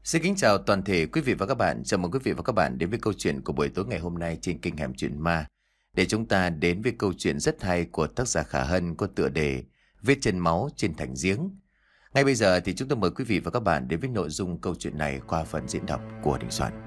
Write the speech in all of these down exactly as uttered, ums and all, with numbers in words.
Xin kính chào toàn thể quý vị và các bạn. Chào mừng quý vị và các bạn đến với câu chuyện của buổi tối ngày hôm nay trên kênh Hẻm Chuyện Ma. Để chúng ta đến với câu chuyện rất hay của tác giả Khả Hân có tựa đề Vết chân máu trên thành giếng. Ngay bây giờ thì chúng tôi mời quý vị và các bạn đến với nội dung câu chuyện này qua phần diễn đọc của Đình Soạn.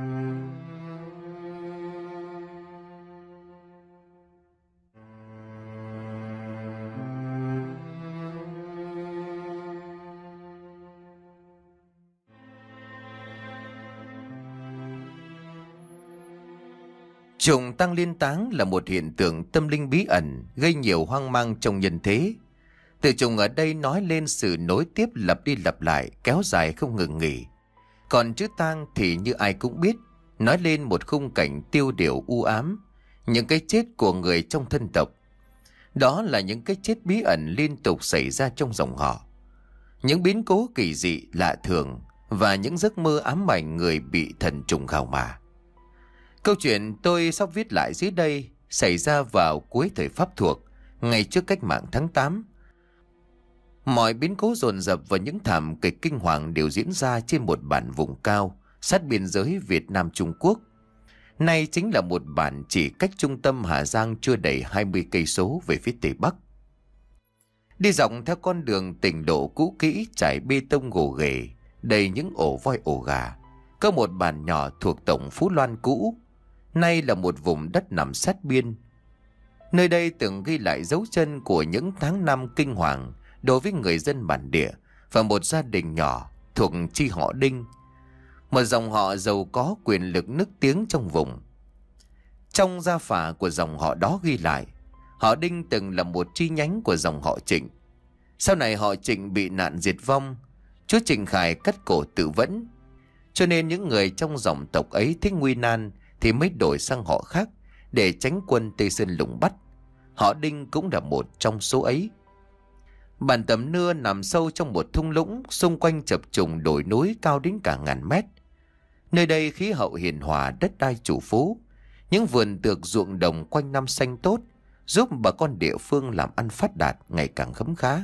Trùng tăng liên táng là một hiện tượng tâm linh bí ẩn gây nhiều hoang mang trong nhân thế. Từ trùng ở đây nói lên sự nối tiếp lặp đi lặp lại kéo dài không ngừng nghỉ. Còn chữ tang thì như ai cũng biết, nói lên một khung cảnh tiêu điều u ám, những cái chết của người trong thân tộc. Đó là những cái chết bí ẩn liên tục xảy ra trong dòng họ. Những biến cố kỳ dị lạ thường và những giấc mơ ám ảnh người bị thần trùng khảo mả. Câu chuyện tôi sắp viết lại dưới đây xảy ra vào cuối thời Pháp thuộc, ngay trước cách mạng tháng tám. Mọi biến cố dồn dập và những thảm kịch kinh hoàng đều diễn ra trên một bản vùng cao sát biên giới Việt Nam Trung Quốc. Nay chính là một bản chỉ cách trung tâm Hà Giang chưa đầy hai mươi cây số về phía tây bắc. Đi dọc theo con đường tỉnh độ cũ kỹ trải bê tông gồ ghề, đầy những ổ voi ổ gà, có một bản nhỏ thuộc tổng Phú Loan cũ. Nay là một vùng đất nằm sát biên. Nơi đây từng ghi lại dấu chân của những tháng năm kinh hoàng đối với người dân bản địa và một gia đình nhỏ thuộc chi họ Đinh, một dòng họ giàu có quyền lực nức tiếng trong vùng. Trong gia phả của dòng họ đó ghi lại, họ Đinh từng là một chi nhánh của dòng họ Trịnh. Sau này họ Trịnh bị nạn diệt vong, chúa Trịnh Khải cắt cổ tự vẫn, cho nên những người trong dòng tộc ấy thích nguy nan thì mới đổi sang họ khác để tránh quân Tây Sơn lùng bắt. Họ Đinh cũng là một trong số ấy. Bản Tẩm Nưa nằm sâu trong một thung lũng, xung quanh chập trùng đồi núi cao đến cả ngàn mét. Nơi đây khí hậu hiền hòa, đất đai chủ phú, những vườn tược ruộng đồng quanh năm xanh tốt, giúp bà con địa phương làm ăn phát đạt ngày càng khấm khá.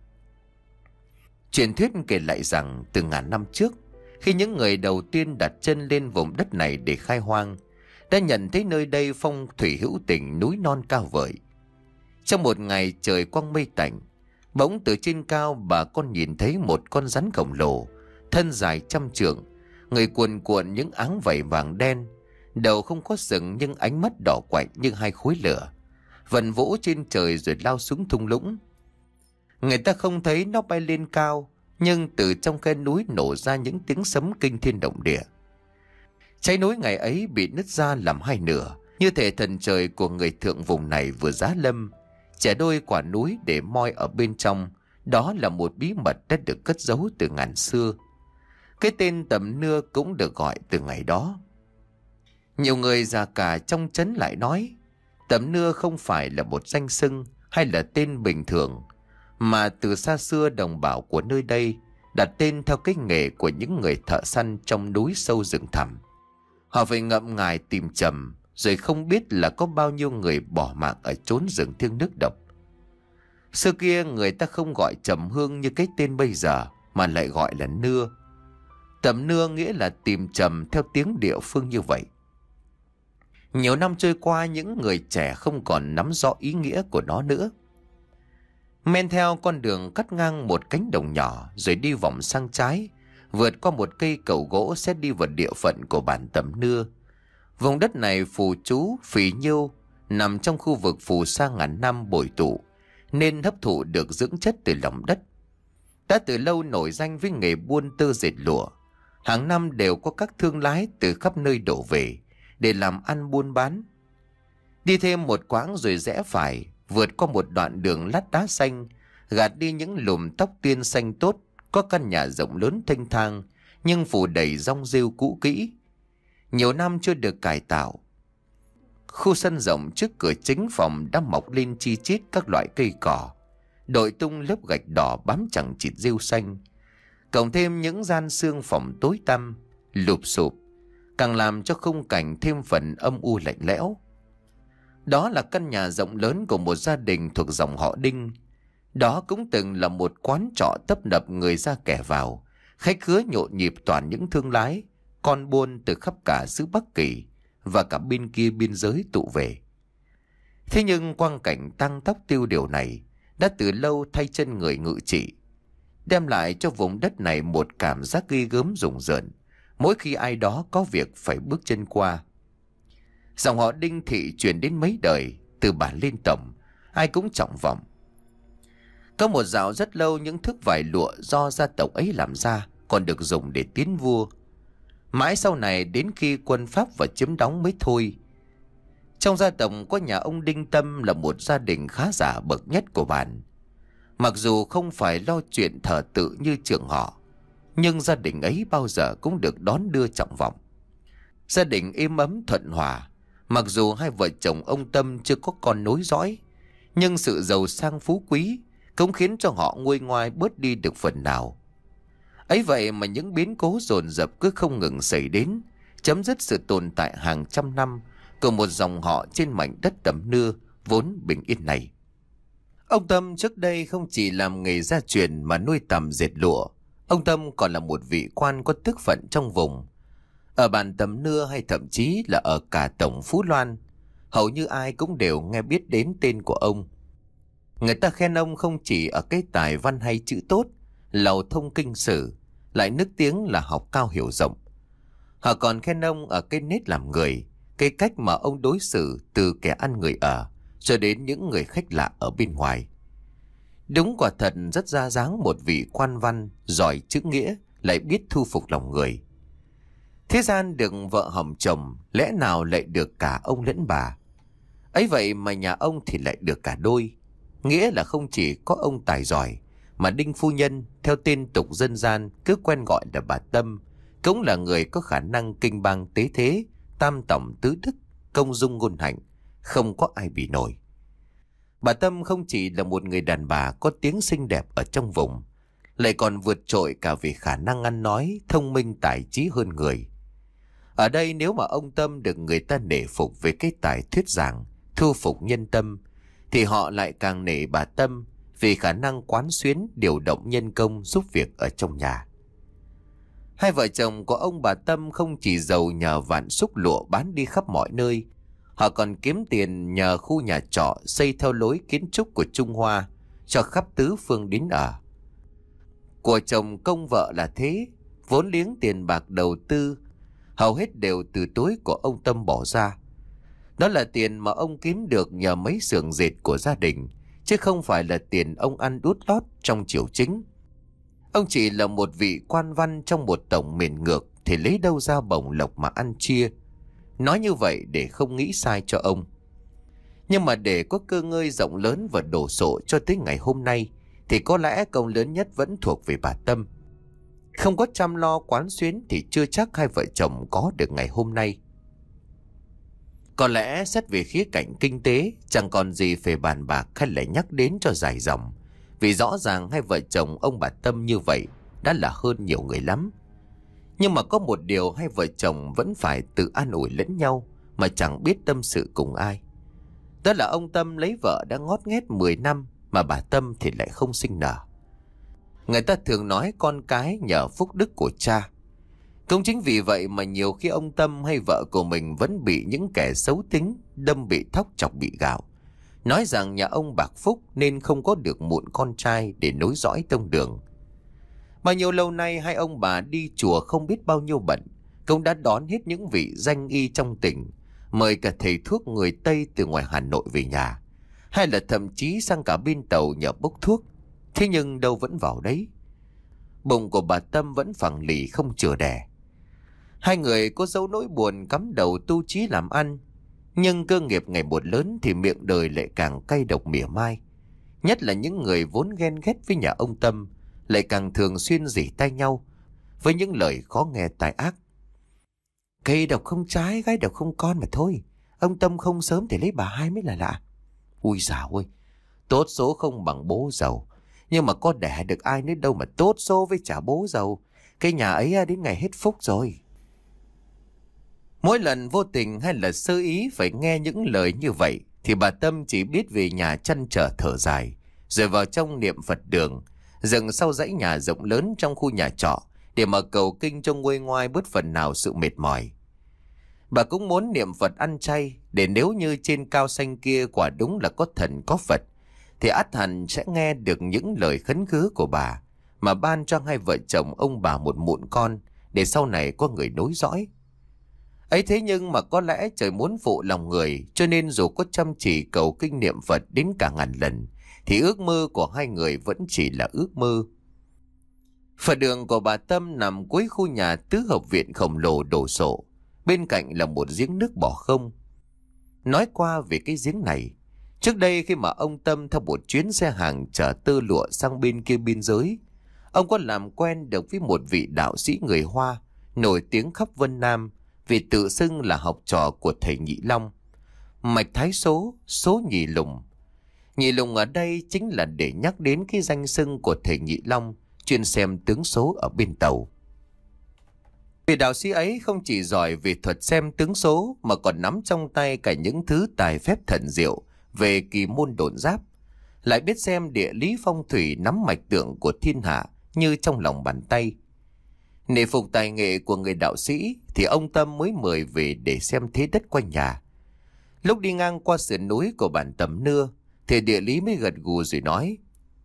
Truyền thuyết kể lại rằng từ ngàn năm trước, khi những người đầu tiên đặt chân lên vùng đất này để khai hoang, đã nhận thấy nơi đây phong thủy hữu tình, núi non cao vời. Trong một ngày trời quang mây tạnh, bỗng từ trên cao bà con nhìn thấy một con rắn khổng lồ, thân dài trăm trượng, người cuồn cuộn những áng vảy vàng đen, đầu không có sừng nhưng ánh mắt đỏ quạnh như hai khối lửa, vần vũ trên trời rồi lao xuống thung lũng. Người ta không thấy nó bay lên cao, nhưng từ trong khe núi nổ ra những tiếng sấm kinh thiên động địa. Trái núi ngày ấy bị nứt ra làm hai nửa, như thể thần trời của người thượng vùng này vừa giá lâm, chẻ đôi quả núi để moi ở bên trong. Đó là một bí mật đã được cất giấu từ ngàn xưa. Cái tên Tẩm Nưa cũng được gọi từ ngày đó. Nhiều người già cả trong trấn lại nói, Tẩm Nưa không phải là một danh xưng hay là tên bình thường, mà từ xa xưa đồng bào của nơi đây đặt tên theo cái nghề của những người thợ săn trong núi sâu rừng thẳm. Họ phải ngậm ngài tìm trầm, rồi không biết là có bao nhiêu người bỏ mạng ở chốn rừng thiêng nước độc. Xưa kia người ta không gọi trầm hương như cái tên bây giờ, mà lại gọi là nưa. Tẩm Nưa nghĩa là tìm trầm theo tiếng địa phương như vậy. Nhiều năm trôi qua, những người trẻ không còn nắm rõ ý nghĩa của nó nữa. Men theo con đường cắt ngang một cánh đồng nhỏ, rồi đi vòng sang trái, vượt qua một cây cầu gỗ sẽ đi vào địa phận của bản Tẩm Nưa. Vùng đất này phù chú, phì nhiêu, nằm trong khu vực phù sa ngàn năm bồi tụ, nên hấp thụ được dưỡng chất từ lòng đất. Đã từ lâu nổi danh với nghề buôn tơ dệt lụa, hàng năm đều có các thương lái từ khắp nơi đổ về để làm ăn buôn bán. Đi thêm một quãng rồi rẽ phải, vượt qua một đoạn đường lát đá xanh, gạt đi những lùm tóc tiên xanh tốt, có căn nhà rộng lớn thênh thang nhưng phủ đầy rong rêu cũ kỹ, nhiều năm chưa được cải tạo. Khu sân rộng trước cửa chính phòng đã mọc lên chi chít các loại cây cỏ, đội tung lớp gạch đỏ bám chẳng chịt rêu xanh, cộng thêm những gian xương phòng tối tăm lụp xụp, càng làm cho khung cảnh thêm phần âm u lạnh lẽo. Đó là căn nhà rộng lớn của một gia đình thuộc dòng họ Đinh. Đó cũng từng là một quán trọ tấp nập người ra kẻ vào, Khách khứa nhộn nhịp toàn những thương lái, con buôn từ khắp cả xứ Bắc Kỳ và cả bên kia biên giới tụ về. Thế nhưng quang cảnh tăng tóc tiêu điều này đã từ lâu thay chân người ngự trị, đem lại cho vùng đất này một cảm giác ghê gớm rùng rợn mỗi khi ai đó có việc phải bước chân qua. Dòng họ Đinh thị truyền đến mấy đời, từ bản lên tổng, ai cũng trọng vọng. Có một dạo rất lâu những thước vải lụa do gia tộc ấy làm ra còn được dùng để tiến vua. Mãi sau này đến khi quân Pháp và chiếm đóng mới thôi. Trong gia tộc có nhà ông Đinh Tâm là một gia đình khá giả bậc nhất của bản. Mặc dù không phải lo chuyện thờ tự như trưởng họ, nhưng gia đình ấy bao giờ cũng được đón đưa trọng vọng. Gia đình êm ấm thuận hòa. Mặc dù hai vợ chồng ông Tâm chưa có con nối dõi, nhưng sự giàu sang phú quý cũng khiến cho họ nguôi ngoai bớt đi được phần nào. Ấy vậy mà những biến cố dồn dập cứ không ngừng xảy đến, chấm dứt sự tồn tại hàng trăm năm của một dòng họ trên mảnh đất Tầm Nưa vốn bình yên này. Ông Tâm trước đây không chỉ làm nghề gia truyền mà nuôi tằm dệt lụa. Ông Tâm còn là một vị quan có tước phận trong vùng. Ở bản Tầm Nưa hay thậm chí là ở cả tổng Phú Loan, hầu như ai cũng đều nghe biết đến tên của ông. Người ta khen ông không chỉ ở cái tài văn hay chữ tốt, lầu thông kinh sử, lại nức tiếng là học cao hiểu rộng. Họ còn khen ông ở cái nết làm người, cái cách mà ông đối xử từ kẻ ăn người ở cho đến những người khách lạ ở bên ngoài. Đúng quả thật rất ra dáng một vị quan văn giỏi chữ nghĩa, lại biết thu phục lòng người. Thế gian được vợ hỏng chồng, lẽ nào lại được cả ông lẫn bà? Ấy vậy mà nhà ông thì lại được cả đôi. Nghĩa là không chỉ có ông tài giỏi, mà Đinh phu nhân theo tên tục dân gian cứ quen gọi là bà Tâm, cũng là người có khả năng kinh bang tế thế, tam tổng tứ đức, công dung ngôn hạnh, không có ai bị nổi. Bà Tâm không chỉ là một người đàn bà có tiếng xinh đẹp ở trong vùng, lại còn vượt trội cả về khả năng ăn nói, thông minh tài trí hơn người. Ở đây nếu mà ông Tâm được người ta nể phục về cái tài thuyết giảng, thu phục nhân tâm, thì họ lại càng nể bà Tâm vì khả năng quán xuyến điều động nhân công giúp việc ở trong nhà. Hai vợ chồng của ông bà Tâm không chỉ giàu nhờ vạn xúc lụa bán đi khắp mọi nơi, họ còn kiếm tiền nhờ khu nhà trọ xây theo lối kiến trúc của Trung Hoa cho khắp tứ phương đến ở. Của chồng công vợ là thế, vốn liếng tiền bạc đầu tư hầu hết đều từ túi của ông Tâm bỏ ra. Đó là tiền mà ông kiếm được nhờ mấy xưởng dệt của gia đình, chứ không phải là tiền ông ăn đút lót trong triều chính. Ông chỉ là một vị quan văn trong một tổng miền ngược thì lấy đâu ra bổng lộc mà ăn chia. Nói như vậy để không nghĩ sai cho ông. Nhưng mà để có cơ ngơi rộng lớn và đổ sộ cho tới ngày hôm nay thì có lẽ công lớn nhất vẫn thuộc về bà Tâm. Không có chăm lo quán xuyến thì chưa chắc hai vợ chồng có được ngày hôm nay. Có lẽ xét về khía cạnh kinh tế chẳng còn gì phải bàn bạc hay lại nhắc đến cho dài dòng, vì rõ ràng hai vợ chồng ông bà Tâm như vậy đã là hơn nhiều người lắm. Nhưng mà có một điều hai vợ chồng vẫn phải tự an ủi lẫn nhau mà chẳng biết tâm sự cùng ai. Đó là ông Tâm lấy vợ đã ngót nghét mười năm mà bà Tâm thì lại không sinh nở. Người ta thường nói con cái nhờ phúc đức của cha. Cũng chính vì vậy mà nhiều khi ông Tâm hay vợ của mình vẫn bị những kẻ xấu tính đâm bị thóc chọc bị gạo, nói rằng nhà ông bạc phúc nên không có được mụn con trai để nối dõi tông đường. Bao nhiêu lâu nay hai ông bà đi chùa không biết bao nhiêu bận, cũng đã đón hết những vị danh y trong tỉnh, mời cả thầy thuốc người Tây từ ngoài Hà Nội về nhà, hay là thậm chí sang cả bên Tàu nhờ bốc thuốc. Thế nhưng đâu vẫn vào đấy. Bụng của bà Tâm vẫn phẳng lì không chừa đẻ. Hai người có dấu nỗi buồn cắm đầu tu chí làm ăn, nhưng cơ nghiệp ngày một lớn thì miệng đời lại càng cay độc mỉa mai. Nhất là những người vốn ghen ghét với nhà ông Tâm lại càng thường xuyên rỉ tay nhau với những lời khó nghe tai ác. Cây độc không trái, gái độc không con mà thôi. Ông Tâm không sớm thì lấy bà hai mới là lạ. Ui dào ơi, tốt số không bằng bố giàu, nhưng mà có đẻ được ai nữa đâu mà tốt số với trả bố giàu. Cái nhà ấy đến ngày hết phúc rồi. Mỗi lần vô tình hay là sơ ý phải nghe những lời như vậy thì bà Tâm chỉ biết về nhà chăn trở thở dài, rồi vào trong niệm Phật đường, dựng sau dãy nhà rộng lớn trong khu nhà trọ để mà cầu kinh cho nguôi ngoai bớt phần nào sự mệt mỏi. Bà cũng muốn niệm Phật ăn chay, để nếu như trên cao xanh kia quả đúng là có thần có Phật, thì ắt hẳn sẽ nghe được những lời khấn khứ của bà, mà ban cho hai vợ chồng ông bà một mụn con, để sau này có người nối dõi. Ấy thế nhưng mà có lẽ trời muốn phụ lòng người, cho nên dù có chăm chỉ cầu kinh niệm Phật đến cả ngàn lần, thì ước mơ của hai người vẫn chỉ là ước mơ. Phật đường của bà Tâm nằm cuối khu nhà tứ hợp viện khổng lồ đồ sộ, bên cạnh là một giếng nước bỏ không. Nói qua về cái giếng này, trước đây khi mà ông Tâm theo một chuyến xe hàng chở tơ lụa sang bên kia biên giới, ông có làm quen được với một vị đạo sĩ người Hoa nổi tiếng khắp Vân Nam, vì tự xưng là học trò của thầy Nhị Long, mạch thái số, số nhị lùng. Nhị lùng ở đây chính là để nhắc đến cái danh xưng của thầy Nhị Long chuyên xem tướng số ở bên tàu. Vị đạo sĩ ấy không chỉ giỏi về thuật xem tướng số, mà còn nắm trong tay cả những thứ tài phép thần diệu về kỳ môn độn giáp, lại biết xem địa lý phong thủy, nắm mạch tượng của thiên hạ như trong lòng bàn tay. Nể phục tài nghệ của người đạo sĩ, thì ông Tâm mới mời về để xem thế đất quanh nhà. Lúc đi ngang qua sườn núi của bản Tầm Nưa, thì địa lý mới gật gù rồi nói: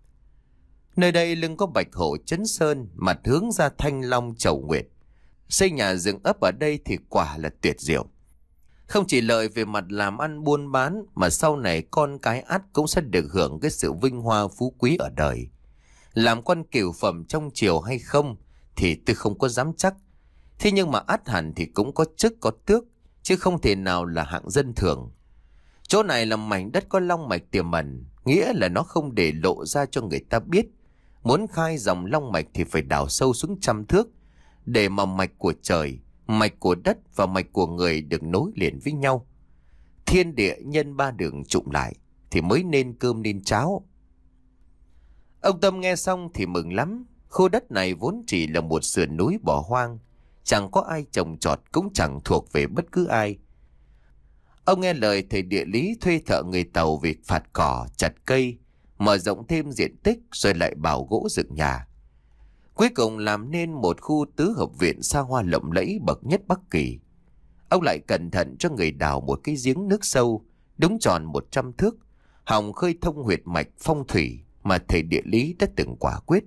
nơi đây lưng có Bạch Hổ Chấn Sơn, mặt hướng ra Thanh Long Chầu Nguyệt. Xây nhà dựng ấp ở đây thì quả là tuyệt diệu. Không chỉ lợi về mặt làm ăn buôn bán, mà sau này con cái ắt cũng sẽ được hưởng cái sự vinh hoa phú quý ở đời. Làm quan cửu phẩm trong triều hay không thì tôi không có dám chắc. Thế nhưng mà ắt hẳn thì cũng có chức có tước, chứ không thể nào là hạng dân thường. Chỗ này là mảnh đất có long mạch tiềm ẩn, nghĩa là nó không để lộ ra cho người ta biết. Muốn khai dòng long mạch thì phải đào sâu xuống trăm thước, để mà mạch của trời, mạch của đất và mạch của người được nối liền với nhau. Thiên địa nhân ba đường trụm lại thì mới nên cơm nên cháo. Ông Tâm nghe xong thì mừng lắm. Khu đất này vốn chỉ là một sườn núi bỏ hoang, chẳng có ai trồng trọt, cũng chẳng thuộc về bất cứ ai. Ông nghe lời thầy địa lý thuê thợ người Tàu việc phạt cỏ, chặt cây, mở rộng thêm diện tích, rồi lại bào gỗ dựng nhà. Cuối cùng làm nên một khu tứ hợp viện xa hoa lộng lẫy bậc nhất Bắc Kỳ. Ông lại cẩn thận cho người đào một cái giếng nước sâu, đúng tròn một trăm thước, hòng khơi thông huyệt mạch phong thủy mà thầy địa lý đã từng quả quyết.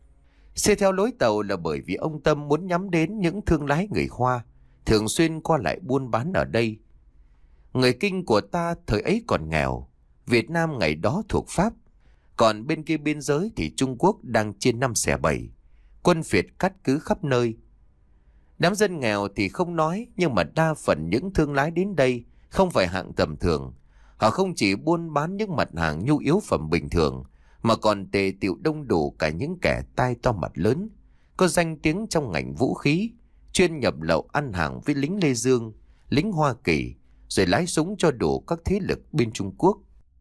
Xe theo lối Tàu là bởi vì ông Tâm muốn nhắm đến những thương lái người Hoa thường xuyên qua lại buôn bán ở đây. Người Kinh của ta thời ấy còn nghèo, Việt Nam ngày đó thuộc Pháp, còn bên kia biên giới thì Trung Quốc đang chia năm xẻ bảy, quân phiệt cắt cứ khắp nơi. Đám dân nghèo thì không nói, nhưng mà đa phần những thương lái đến đây không phải hạng tầm thường. Họ không chỉ buôn bán những mặt hàng nhu yếu phẩm bình thường, mà còn tề tựu đông đủ cả những kẻ tai to mặt lớn, có danh tiếng trong ngành vũ khí, chuyên nhập lậu ăn hàng với lính Lê Dương, lính Hoa Kỳ, rồi lái súng cho đủ các thế lực bên Trung Quốc.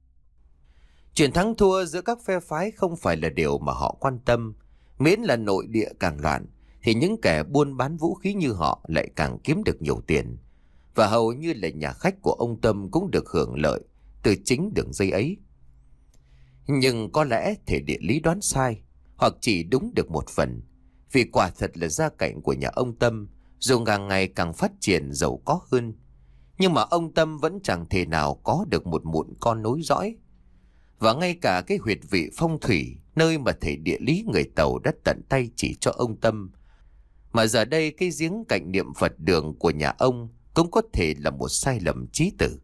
Chuyện thắng thua giữa các phe phái không phải là điều mà họ quan tâm. Miễn là nội địa càng loạn, thì những kẻ buôn bán vũ khí như họ lại càng kiếm được nhiều tiền. Và hầu như là nhà khách của ông Tâm cũng được hưởng lợi từ chính đường dây ấy. Nhưng có lẽ thể địa lý đoán sai, hoặc chỉ đúng được một phần. Vì quả thật là gia cảnh của nhà ông Tâm dù càng ngày càng phát triển giàu có hơn, nhưng mà ông Tâm vẫn chẳng thể nào có được một mụn con nối dõi. Và ngay cả cái huyệt vị phong thủy, nơi mà thầy địa lý người Tàu đã tận tay chỉ cho ông Tâm, mà giờ đây cái giếng cạnh niệm Phật đường của nhà ông cũng có thể là một sai lầm chí tử.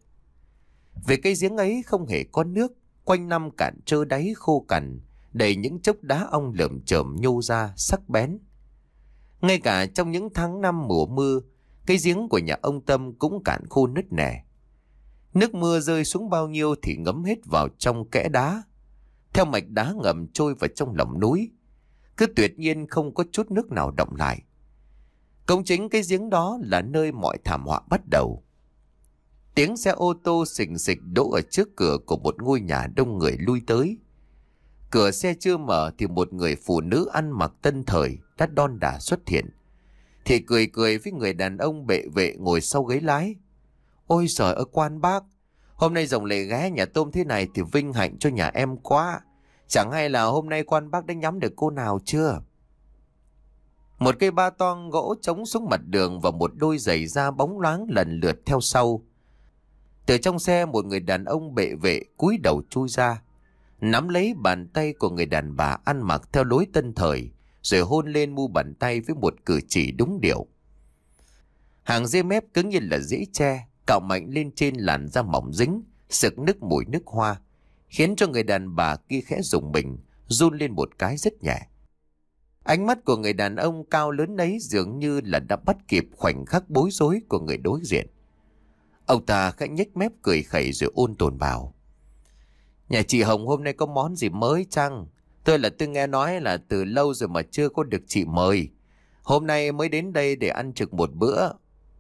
Về cái giếng ấy không hề có nước, quanh năm cạn trơ đáy khô cằn, đầy những chốc đá ong lởm chởm nhô ra sắc bén. Ngay cả trong những tháng năm mùa mưa, cái giếng của nhà ông Tâm cũng cạn khô nứt nẻ. Nước mưa rơi xuống bao nhiêu thì ngấm hết vào trong kẽ đá, theo mạch đá ngầm trôi vào trong lòng núi, cứ tuyệt nhiên không có chút nước nào đọng lại. Cũng chính cái giếng đó là nơi mọi thảm họa bắt đầu. Tiếng xe ô tô xình xịch đỗ ở trước cửa của một ngôi nhà đông người lui tới. Cửa xe chưa mở thì một người phụ nữ ăn mặc tân thời đã đon đả xuất hiện, thì cười cười với người đàn ông bệ vệ ngồi sau ghế lái. Ôi giời ơi quan bác, hôm nay rồng lại ghé nhà tôm thế này thì vinh hạnh cho nhà em quá. Chẳng hay là hôm nay quan bác đã nhắm được cô nào chưa? Một cây ba toang gỗ chống xuống mặt đường và một đôi giày da bóng loáng lần lượt theo sau. Từ trong xe một người đàn ông bệ vệ cúi đầu chui ra, nắm lấy bàn tay của người đàn bà ăn mặc theo lối tân thời, rồi hôn lên mu bàn tay với một cử chỉ đúng điệu. Hàng ria mép cứng như là dễ tre, cạo mạnh lên trên làn da mỏng dính, sực nức mùi nước hoa, khiến cho người đàn bà kia khẽ rùng mình, run lên một cái rất nhẹ. Ánh mắt của người đàn ông cao lớn ấy dường như là đã bắt kịp khoảnh khắc bối rối của người đối diện. Ông ta khẽ nhếch mép cười khẩy rồi ôn tồn bảo: "Nhà chị Hồng hôm nay có món gì mới chăng? Tôi là tôi nghe nói là từ lâu rồi mà chưa có được chị mời. Hôm nay mới đến đây để ăn trực một bữa."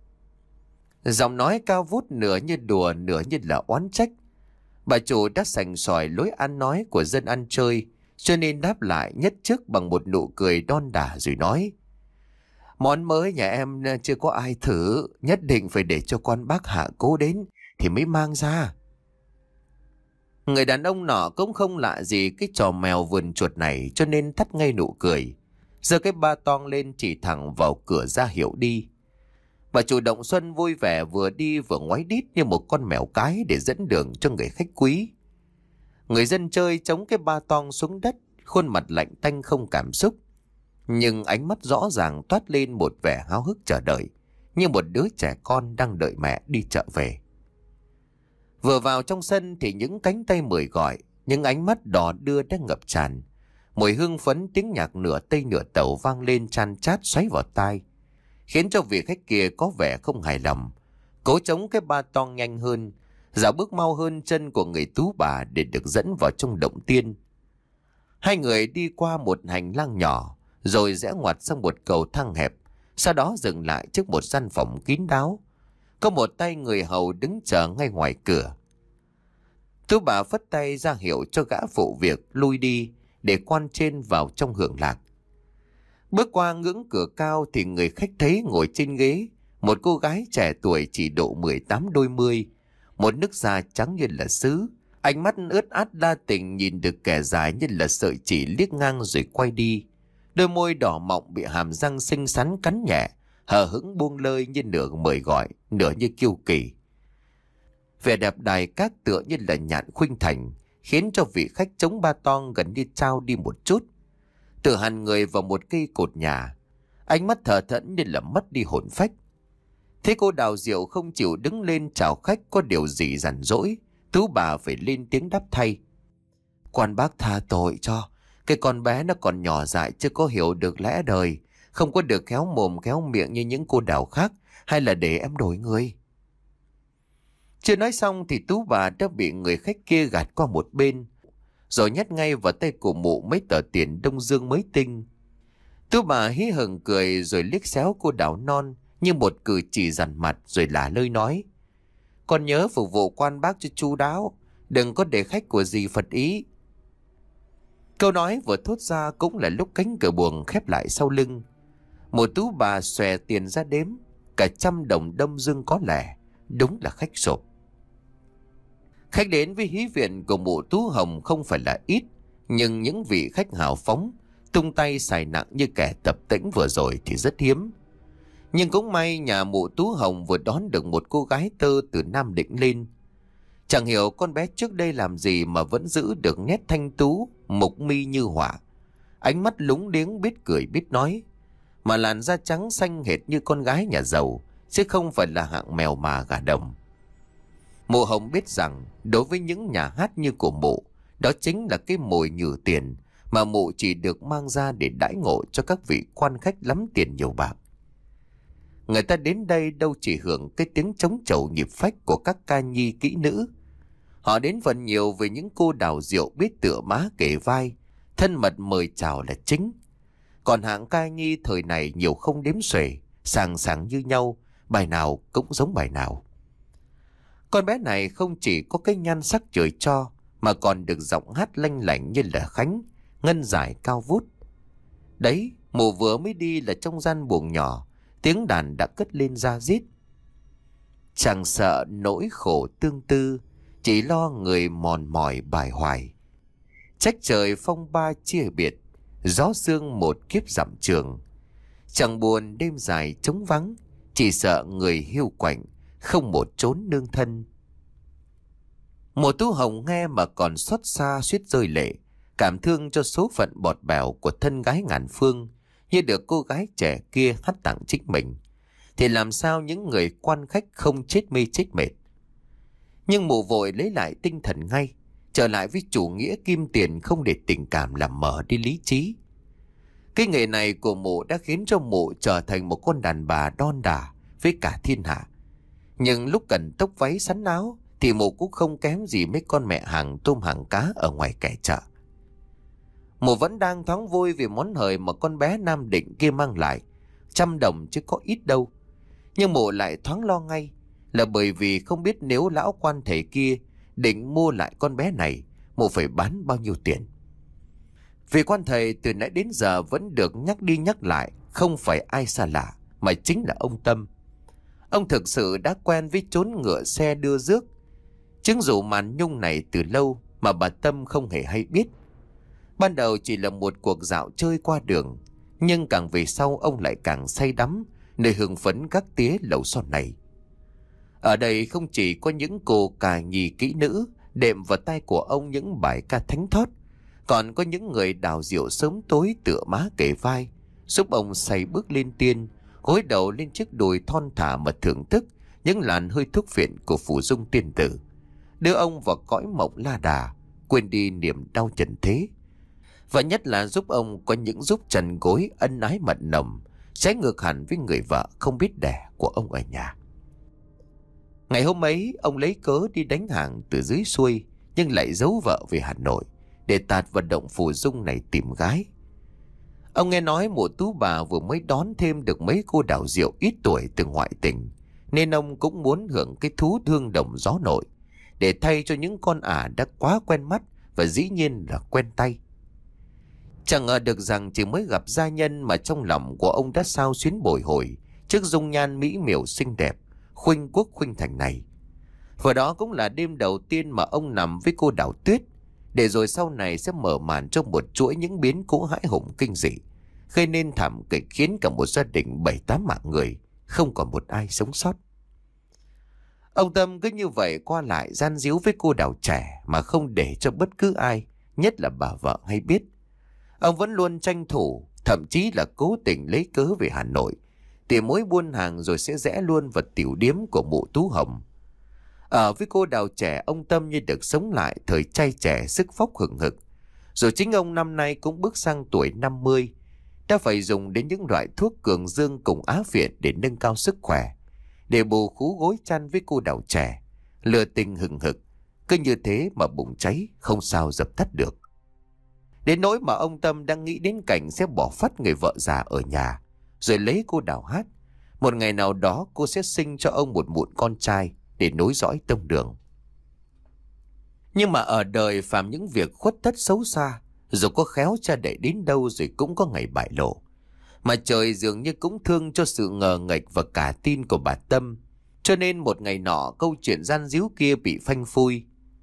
Giọng nói cao vút nửa như đùa nửa như là oán trách. Bà chủ đã sành sỏi lối ăn nói của dân ăn chơi, cho nên đáp lại nhất trước bằng một nụ cười đon đả rồi nói: "Món mới nhà em chưa có ai thử, nhất định phải để cho con bác Hạ Cố đến thì mới mang ra." Người đàn ông nọ cũng không lạ gì cái trò mèo vườn chuột này, cho nên tắt ngay nụ cười, giơ cái ba toang lên chỉ thẳng vào cửa ra hiệu đi. Bà chủ Động Xuân vui vẻ vừa đi vừa ngoáy đít như một con mèo cái để dẫn đường cho người khách quý. Người dân chơi chống cái ba toang xuống đất, khuôn mặt lạnh tanh không cảm xúc, nhưng ánh mắt rõ ràng toát lên một vẻ háo hức chờ đợi, như một đứa trẻ con đang đợi mẹ đi chợ về. Vừa vào trong sân thì những cánh tay mời gọi, những ánh mắt đỏ đưa đã ngập tràn. Mùi hương phấn, tiếng nhạc nửa tây nửa tàu vang lên chan chát xoáy vào tai, khiến cho vị khách kia có vẻ không hài lòng, cố chống cái ba toang nhanh hơn, dạo bước mau hơn chân của người tú bà để được dẫn vào trong động tiên. Hai người đi qua một hành lang nhỏ, rồi rẽ ngoặt sang một cầu thang hẹp, sau đó dừng lại trước một gian phòng kín đáo. Có một tay người hầu đứng chờ ngay ngoài cửa. Tú bà phất tay ra hiệu cho gã phụ việc lui đi để quan trên vào trong hưởng lạc. Bước qua ngưỡng cửa cao thì người khách thấy ngồi trên ghế một cô gái trẻ tuổi chỉ độ mười tám đôi mươi, một nước da trắng như là sứ, ánh mắt ướt át đa tình nhìn được kẻ dài như là sợi chỉ liếc ngang rồi quay đi. Đôi môi đỏ mọng bị hàm răng xinh xắn cắn nhẹ, hờ hững buông lơi như nửa mời gọi, nửa như kiêu kỳ. Vẻ đẹp đài các tựa như là nhạn khuynh thành, khiến cho vị khách chống ba toang gần như trao đi một chút. Tự hằn người vào một cây cột nhà, ánh mắt thờ thẫn như là mất đi hồn phách. Thế cô Đào Diệu không chịu đứng lên chào khách, có điều gì rằn rỗi, Tú bà phải lên tiếng đáp thay: "Quan bác tha tội cho, cái con bé nó còn nhỏ dại chưa có hiểu được lẽ đời, không có được khéo mồm khéo miệng như những cô Đào khác, hay là để em đổi người." Chưa nói xong thì Tú bà đã bị người khách kia gạt qua một bên, rồi nhét ngay vào tay của mụ mấy tờ tiền Đông Dương mới tinh. Tú bà hí hửng cười rồi liếc xéo cô Đào non như một cử chỉ dằn mặt, rồi lả lơi nói: "Con nhớ phục vụ quan bác cho chu đáo, đừng có để khách của dì phật ý." Câu nói vừa thốt ra cũng là lúc cánh cửa buồng khép lại sau lưng. Một Tú bà xòe tiền ra đếm, cả trăm đồng Đông Dương có lẻ, đúng là khách sộp. Khách đến với hí viện của mụ Tú Hồng không phải là ít, nhưng những vị khách hào phóng, tung tay xài nặng như kẻ tập tễnh vừa rồi thì rất hiếm. Nhưng cũng may nhà mụ Tú Hồng vừa đón được một cô gái tơ từ Nam Định lên. Chẳng hiểu con bé trước đây làm gì mà vẫn giữ được nét thanh tú, mục mi như họa, ánh mắt lúng liếng biết cười biết nói, mà làn da trắng xanh hệt như con gái nhà giàu, chứ không phải là hạng mèo mà gà đồng. Mụ Hồng biết rằng đối với những nhà hát như của mụ, đó chính là cái mồi nhử tiền mà mụ chỉ được mang ra để đãi ngộ cho các vị quan khách lắm tiền nhiều bạc. Người ta đến đây đâu chỉ hưởng cái tiếng trống trầu nhịp phách của các ca nhi kỹ nữ. Họ đến phần nhiều về những cô Đào Diệu biết tựa má kể vai, thân mật mời chào là chính. Còn hạng ca nhi thời này nhiều không đếm xuể, sàng sàng như nhau, bài nào cũng giống bài nào. Con bé này không chỉ có cái nhan sắc trời cho, mà còn được giọng hát lanh lảnh như là Khánh, ngân dài cao vút. Đấy, mụ vừa mới đi là trong gian buồng nhỏ, tiếng đàn đã cất lên ra diết: "Chẳng sợ nỗi khổ tương tư, chỉ lo người mòn mỏi bài hoài. Trách trời phong ba chia biệt, gió sương một kiếp dặm trường. Chẳng buồn đêm dài trống vắng, chỉ sợ người hiu quạnh, không một chốn nương thân. Mộ Tú Hồng nghe mà còn xót xa suýt rơi lệ, cảm thương cho số phận bọt bèo của thân gái ngàn phương, như được cô gái trẻ kia hắt tặng chính mình. Thì làm sao những người quan khách không chết mê chết mệt. Nhưng mụ vội lấy lại tinh thần ngay, trở lại với chủ nghĩa kim tiền, không để tình cảm làm mờ đi lý trí. Cái nghề này của mụ đã khiến cho mụ trở thành một con đàn bà đon đả với cả thiên hạ. Nhưng lúc cần tóc váy sắn áo thì mụ cũng không kém gì mấy con mẹ hàng tôm hàng cá ở ngoài kẻ chợ. Mụ vẫn đang thoáng vui vì món hời mà con bé Nam Định kia mang lại, trăm đồng chứ có ít đâu. Nhưng mụ lại thoáng lo ngay, là bởi vì không biết nếu lão quan thầy kia định mua lại con bé này, mụ phải bán bao nhiêu tiền. Vì quan thầy từ nãy đến giờ vẫn được nhắc đi nhắc lại, không phải ai xa lạ, mà chính là ông Tâm. Ông thực sự đã quen với chốn ngựa xe đưa rước, chứng dụ màn nhung này từ lâu mà bà Tâm không hề hay biết. Ban đầu chỉ là một cuộc dạo chơi qua đường, nhưng càng về sau ông lại càng say đắm nơi hưng phấn các tía lẩu son này. Ở đây không chỉ có những cô cà nhì kỹ nữ đệm vào tai của ông những bài ca thánh thót, còn có những người đào rượu sớm tối tựa má kề vai, giúp ông say bước lên tiên, gối đầu lên chiếc đùi thon thả mà thưởng thức những làn hơi thuốc phiện của Phù Dung tiên tử, đưa ông vào cõi mộng la đà, quên đi niềm đau trần thế. Và nhất là giúp ông có những giúp trần gối ân ái mặn nồng, trái ngược hẳn với người vợ không biết đẻ của ông ở nhà. Ngày hôm ấy, ông lấy cớ đi đánh hàng từ dưới xuôi, nhưng lại giấu vợ về Hà Nội để tạt vận động Phù Dung này tìm gái. Ông nghe nói mụ Tú bà vừa mới đón thêm được mấy cô đào rượu ít tuổi từ ngoại tỉnh, nên ông cũng muốn hưởng cái thú thương đồng gió nội, để thay cho những con ả đã quá quen mắt và dĩ nhiên là quen tay. Chẳng ngờ được rằng chỉ mới gặp gia nhân mà trong lòng của ông đã xao xuyến bồi hồi trước dung nhan mỹ miều xinh đẹp, khuynh quốc khuynh thành này. Và đó cũng là đêm đầu tiên mà ông nằm với cô Đào Tuyết, để rồi sau này sẽ mở màn trong một chuỗi những biến cố hãi hùng kinh dị, gây nên thảm kịch khiến cả một gia đình bảy tám mạng người, không còn một ai sống sót. Ông Tâm cứ như vậy qua lại gian díu với cô Đào trẻ mà không để cho bất cứ ai, nhất là bà vợ hay biết. Ông vẫn luôn tranh thủ, thậm chí là cố tình lấy cớ về Hà Nội, tìm mối buôn hàng rồi sẽ rẽ luôn vào tiểu điếm của mụ Tú Hồng. Ở với cô Đào trẻ, ông Tâm như được sống lại thời trai trẻ sức phóc hừng hực. Rồi chính ông năm nay cũng bước sang tuổi năm mươi, đã phải dùng đến những loại thuốc cường dương cùng á phiện để nâng cao sức khỏe, để bù khú gối chăn với cô Đào trẻ, lừa tình hừng hực. Cứ như thế mà bùng cháy không sao dập tắt được. Đến nỗi mà ông Tâm đang nghĩ đến cảnh sẽ bỏ phát người vợ già ở nhà, rồi lấy cô Đào hát. Một ngày nào đó cô sẽ sinh cho ông một mụn con trai để nối dõi tông đường. Nhưng mà ở đời phàm những việc khuất tất xấu xa, dù có khéo cha đẻ đến đâu rồi cũng có ngày bại lộ. Mà trời dường như cũng thương cho sự ngờ nghệch và cả tin của bà Tâm, cho nên một ngày nọ câu chuyện gian díu kia bị phanh phui.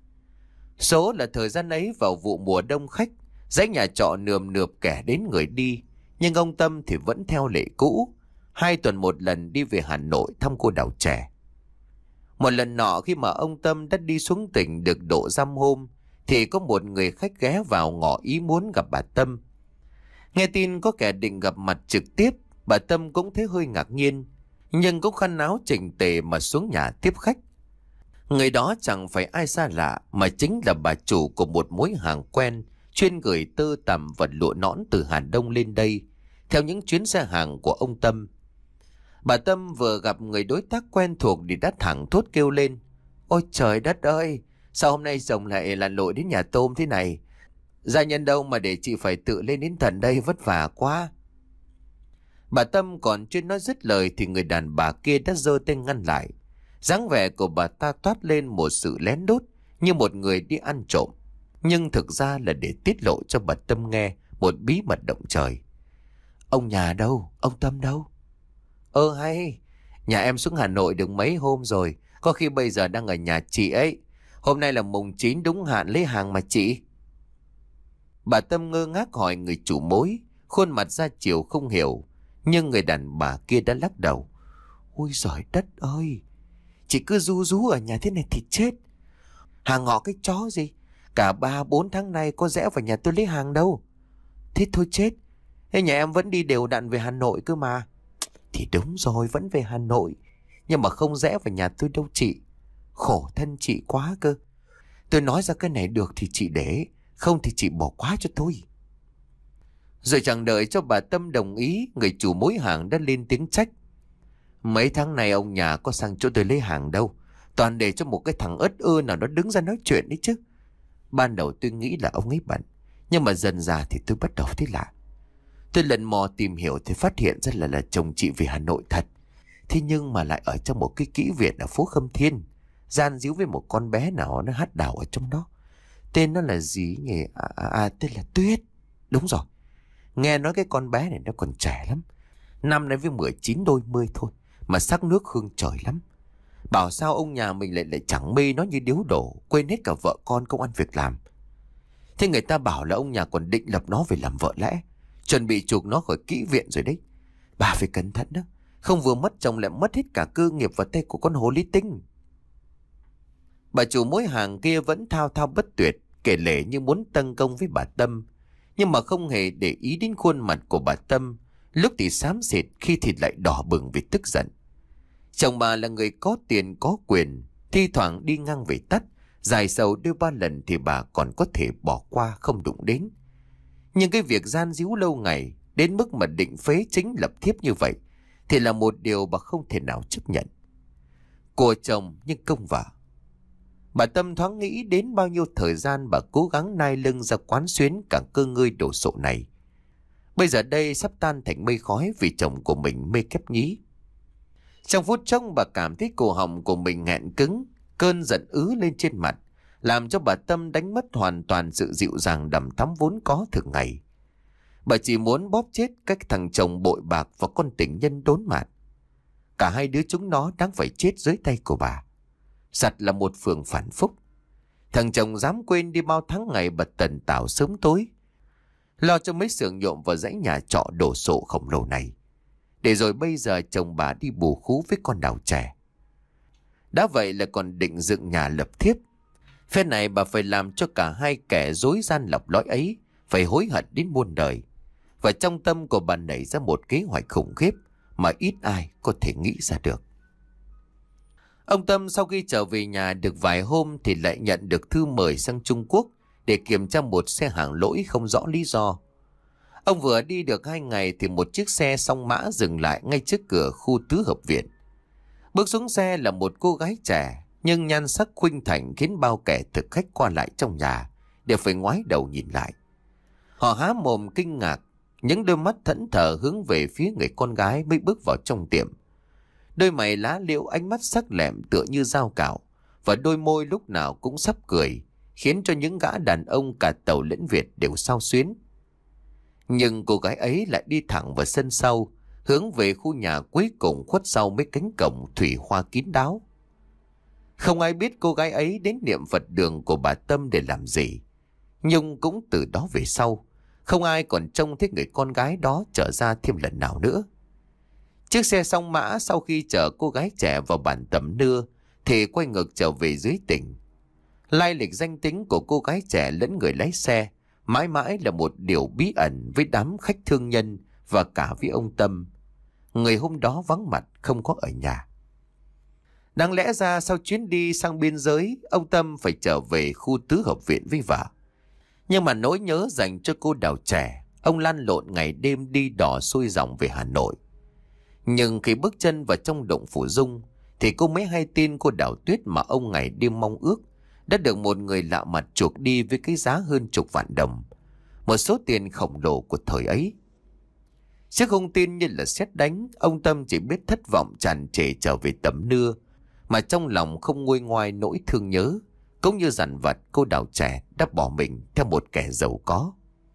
Số là thời gian ấy vào vụ mùa đông khách, dãy nhà trọ nườm nượp kẻ đến người đi, nhưng ông Tâm thì vẫn theo lệ cũ, hai tuần một lần đi về Hà Nội thăm cô Đào trẻ. Một lần nọ khi mà ông Tâm đã đi xuống tỉnh được độ dăm hôm, thì có một người khách ghé vào ngỏ ý muốn gặp bà Tâm. Nghe tin có kẻ định gặp mặt trực tiếp, bà Tâm cũng thấy hơi ngạc nhiên, nhưng cũng khăn áo chỉnh tề mà xuống nhà tiếp khách. Người đó chẳng phải ai xa lạ mà chính là bà chủ của một mối hàng quen, chuyên gửi tơ tằm và lụa nõn từ Hà Đông lên đây, theo những chuyến xe hàng của ông Tâm. Bà Tâm vừa gặp người đối tác quen thuộc thì đã thẳng thốt kêu lên: "Ôi trời đất ơi, sao hôm nay rồng lại lặn lội đến nhà tôm thế này? Gia nhân đâu mà để chị phải tự lên đến tận đây, vất vả quá." Bà Tâm còn chưa nói dứt lời thì người đàn bà kia đã giơ tay ngăn lại. Dáng vẻ của bà ta toát lên một sự lén lút như một người đi ăn trộm, nhưng thực ra là để tiết lộ cho bà Tâm nghe một bí mật động trời. "Ông nhà đâu? Ông Tâm đâu?" "Ơ hay, nhà em xuống Hà Nội được mấy hôm rồi, có khi bây giờ đang ở nhà chị ấy. Hôm nay là mùng chín đúng hạn lấy hàng mà chị." Bà Tâm ngơ ngác hỏi người chủ mối, khuôn mặt ra chiều không hiểu, Nhưng người đàn bà kia đã lắc đầu. Ôi giời đất ơi, chị cứ ru rú ở nhà thế này thì chết. Hàng ngọ cái chó gì, cả ba bốn tháng nay có rẽ vào nhà tôi lấy hàng đâu. Thế thôi chết. Thế nhà em vẫn đi đều đặn về Hà Nội cơ mà. Thì đúng rồi, vẫn về Hà Nội, nhưng mà không rẽ vào nhà tôi đâu chị. Khổ thân chị quá cơ. Tôi nói ra cái này được thì chị để, không thì chị bỏ qua cho tôi. Rồi chẳng đợi cho bà Tâm đồng ý, người chủ mối hàng đã lên tiếng trách. Mấy tháng này ông nhà có sang chỗ tôi lấy hàng đâu, toàn để cho một cái thằng ớt ơ nào đó đứng ra nói chuyện đấy chứ. Ban đầu tôi nghĩ là ông ấy bận, nhưng mà dần dà thì tôi bắt đầu thấy lạ. Tôi lần mò tìm hiểu thì phát hiện ra là là chồng chị về Hà Nội thật. Thế nhưng mà lại ở trong một cái kỹ viện ở phố Khâm Thiên, gian díu với một con bé nào nó hát đào ở trong đó. Tên nó là gì nhỉ? À, à, à tên là Tuyết. Đúng rồi. Nghe nói cái con bé này nó còn trẻ lắm, năm nay với mười chín đôi mươi thôi, mà sắc nước hương trời lắm. Bảo sao ông nhà mình lại lại chẳng mê nó như điếu đổ, quên hết cả vợ con công ăn việc làm. Thế người ta bảo là ông nhà còn định lập nó về làm vợ lẽ, chuẩn bị chuộc nó khỏi kỹ viện rồi đấy. Bà phải cẩn thận đó, không vừa mất chồng lại mất hết cả cơ nghiệp vào tay của con hồ ly tinh. Bà chủ mối hàng kia vẫn thao thao bất tuyệt, kể lể như muốn tấn công với bà Tâm, nhưng mà không hề để ý đến khuôn mặt của bà Tâm, lúc thì xám xịt, khi thì lại đỏ bừng vì tức giận. Chồng bà là người có tiền có quyền, thi thoảng đi ngang về tắt, dài sầu đôi ba lần thì bà còn có thể bỏ qua không đụng đến. Nhưng cái việc gian díu lâu ngày đến mức mà định phế chính lập thiếp như vậy thì là một điều bà không thể nào chấp nhận. Của chồng nhưng công vợ. Bà Tâm thoáng nghĩ đến bao nhiêu thời gian bà cố gắng nai lưng ra quán xuyến cả cơ ngơi đồ sộ này. Bây giờ đây sắp tan thành mây khói vì chồng của mình mê kép nhí. Trong phút chốc bà cảm thấy cổ họng của mình nghẹn cứng, cơn giận ứ lên trên mặt, làm cho bà Tâm đánh mất hoàn toàn sự dịu dàng đằm thắm vốn có thường ngày. Bà chỉ muốn bóp chết các thằng chồng bội bạc và con tình nhân đốn mạt. Cả hai đứa chúng nó đáng phải chết dưới tay của bà. Giặt là một phường phản phúc. Thằng chồng dám quên đi bao tháng ngày bà tần tảo sớm tối, lo cho mấy xưởng nhộm vào dãy nhà trọ đổ sộ khổng lồ này. Để rồi bây giờ chồng bà đi bù khú với con đào trẻ. Đã vậy là còn định dựng nhà lập thiếp. Phen này bà phải làm cho cả hai kẻ dối gian lọc lõi ấy phải hối hận đến muôn đời. Và trong tâm của bà nảy ra một kế hoạch khủng khiếp mà ít ai có thể nghĩ ra được. Ông Tâm sau khi trở về nhà được vài hôm thì lại nhận được thư mời sang Trung Quốc để kiểm tra một xe hàng lỗi không rõ lý do. Ông vừa đi được hai ngày thì một chiếc xe song mã dừng lại ngay trước cửa khu tứ hợp viện. Bước xuống xe là một cô gái trẻ, nhưng nhan sắc khuynh thành khiến bao kẻ thực khách qua lại trong nhà đều phải ngoái đầu nhìn lại. Họ há mồm kinh ngạc, những đôi mắt thẫn thờ hướng về phía người con gái mới bước vào trong tiệm. Đôi mày lá liễu, ánh mắt sắc lẹm tựa như dao cạo, và đôi môi lúc nào cũng sắp cười, khiến cho những gã đàn ông cả Tàu lẫn Việt đều xao xuyến. Nhưng cô gái ấy lại đi thẳng vào sân sau, hướng về khu nhà cuối cùng khuất sau mấy cánh cổng thủy hoa kín đáo. Không ai biết cô gái ấy đến niệm Phật đường của bà Tâm để làm gì. Nhưng cũng từ đó về sau, không ai còn trông thấy người con gái đó trở ra thêm lần nào nữa. Chiếc xe song mã sau khi chở cô gái trẻ vào bản Tẩm Nưa thì quay ngược trở về dưới tỉnh. Lai lịch danh tính của cô gái trẻ lẫn người lái xe mãi mãi là một điều bí ẩn với đám khách thương nhân và cả với ông Tâm. Người hôm đó vắng mặt, không có ở nhà. Đáng lẽ ra sau chuyến đi sang biên giới, ông Tâm phải trở về khu tứ hợp viện với vợ. Nhưng mà nỗi nhớ dành cho cô đào trẻ, ông lăn lộn ngày đêm đi đò xuôi dòng về Hà Nội. Nhưng khi bước chân vào trong động Phủ Dung thì cô mới hay tin cô Đào Tuyết mà ông ngày đêm mong ước đã được một người lạ mặt chuộc đi với cái giá hơn chục vạn đồng, một số tiền khổng lồ của thời ấy. Trước không tin như là sét đánh, ông Tâm chỉ biết thất vọng tràn trề trở về Tẩm Nưa, mà trong lòng không nguôi ngoai nỗi thương nhớ, cũng như dằn vặt cô Đào trẻ đã bỏ mình theo một kẻ giàu có.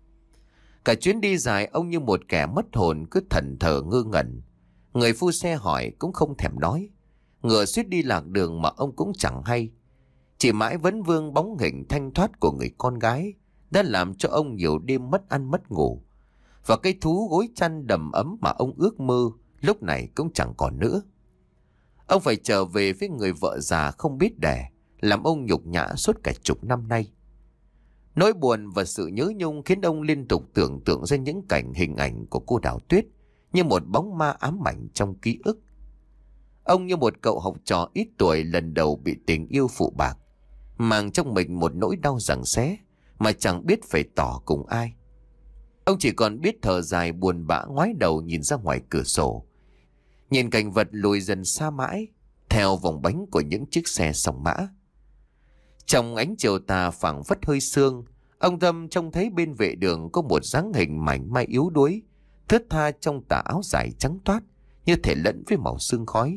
Cả chuyến đi dài ông như một kẻ mất hồn, cứ thẫn thờ ngơ ngẩn. Người phu xe hỏi cũng không thèm nói, ngựa suýt đi lạc đường mà ông cũng chẳng hay. Chỉ mãi vấn vương bóng hình thanh thoát của người con gái đã làm cho ông nhiều đêm mất ăn mất ngủ, và cái thú gối chăn đầm ấm mà ông ước mơ lúc này cũng chẳng còn nữa. Ông phải trở về với người vợ già không biết đẻ, làm ông nhục nhã suốt cả chục năm nay. Nỗi buồn và sự nhớ nhung khiến ông liên tục tưởng tượng ra những cảnh hình ảnh của cô Đào Tuyết như một bóng ma ám ảnh trong ký ức. Ông như một cậu học trò ít tuổi lần đầu bị tình yêu phụ bạc, mang trong mình một nỗi đau giằng xé mà chẳng biết phải tỏ cùng ai. Ông chỉ còn biết thở dài buồn bã ngoái đầu nhìn ra ngoài cửa sổ, nhìn cảnh vật lùi dần xa mãi theo vòng bánh của những chiếc xe sòng mã. Trong ánh chiều tà phảng phất hơi sương, ông Tâm trông thấy bên vệ đường có một dáng hình mảnh mai yếu đuối, thướt tha trong tà áo dài trắng toát, như thể lẫn với màu sương khói.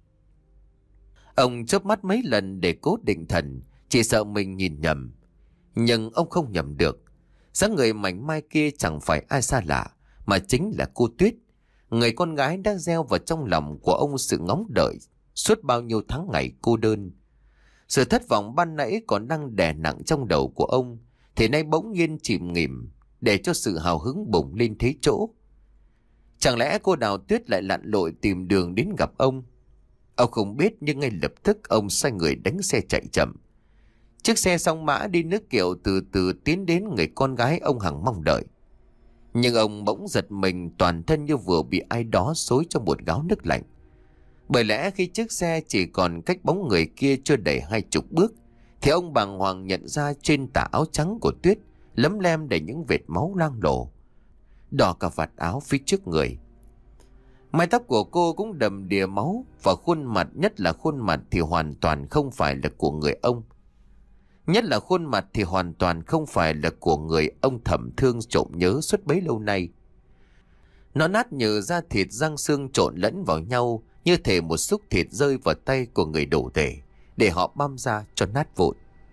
Ông chớp mắt mấy lần để cố định thần, chỉ sợ mình nhìn nhầm. Nhưng ông không nhầm được. Dáng người mảnh mai kia chẳng phải ai xa lạ, mà chính là cô Tuyết, người con gái đã gieo vào trong lòng của ông sự ngóng đợi suốt bao nhiêu tháng ngày cô đơn. Sự thất vọng ban nãy còn đang đè nặng trong đầu của ông, thì nay bỗng nhiên chìm nghỉm, để cho sự hào hứng bùng lên thế chỗ. Chẳng lẽ cô Đào Tuyết lại lặn lội tìm đường đến gặp ông? Ông không biết, nhưng ngay lập tức ông sai người đánh xe chạy chậm. Chiếc xe song mã đi nước kiệu từ từ tiến đến người con gái ông hằng mong đợi. Nhưng ông bỗng giật mình, toàn thân như vừa bị ai đó xối trong một gáo nước lạnh. Bởi lẽ khi chiếc xe chỉ còn cách bóng người kia chưa đầy hai chục bước, thì ông bàng hoàng nhận ra trên tà áo trắng của Tuyết lấm lem đầy những vệt máu loang lổ, đỏ cả vạt áo phía trước người. Mái tóc của cô cũng đầm đìa máu, và khuôn mặt, nhất là khuôn mặt thì hoàn toàn không phải là của người ông. Nhất là khuôn mặt thì hoàn toàn không phải là của người ông thầm thương trộm nhớ suốt bấy lâu nay. Nó nát như da thịt răng xương trộn lẫn vào nhau, như thể một xúc thịt rơi vào tay của người đổ tể, để họ băm ra cho nát vụn.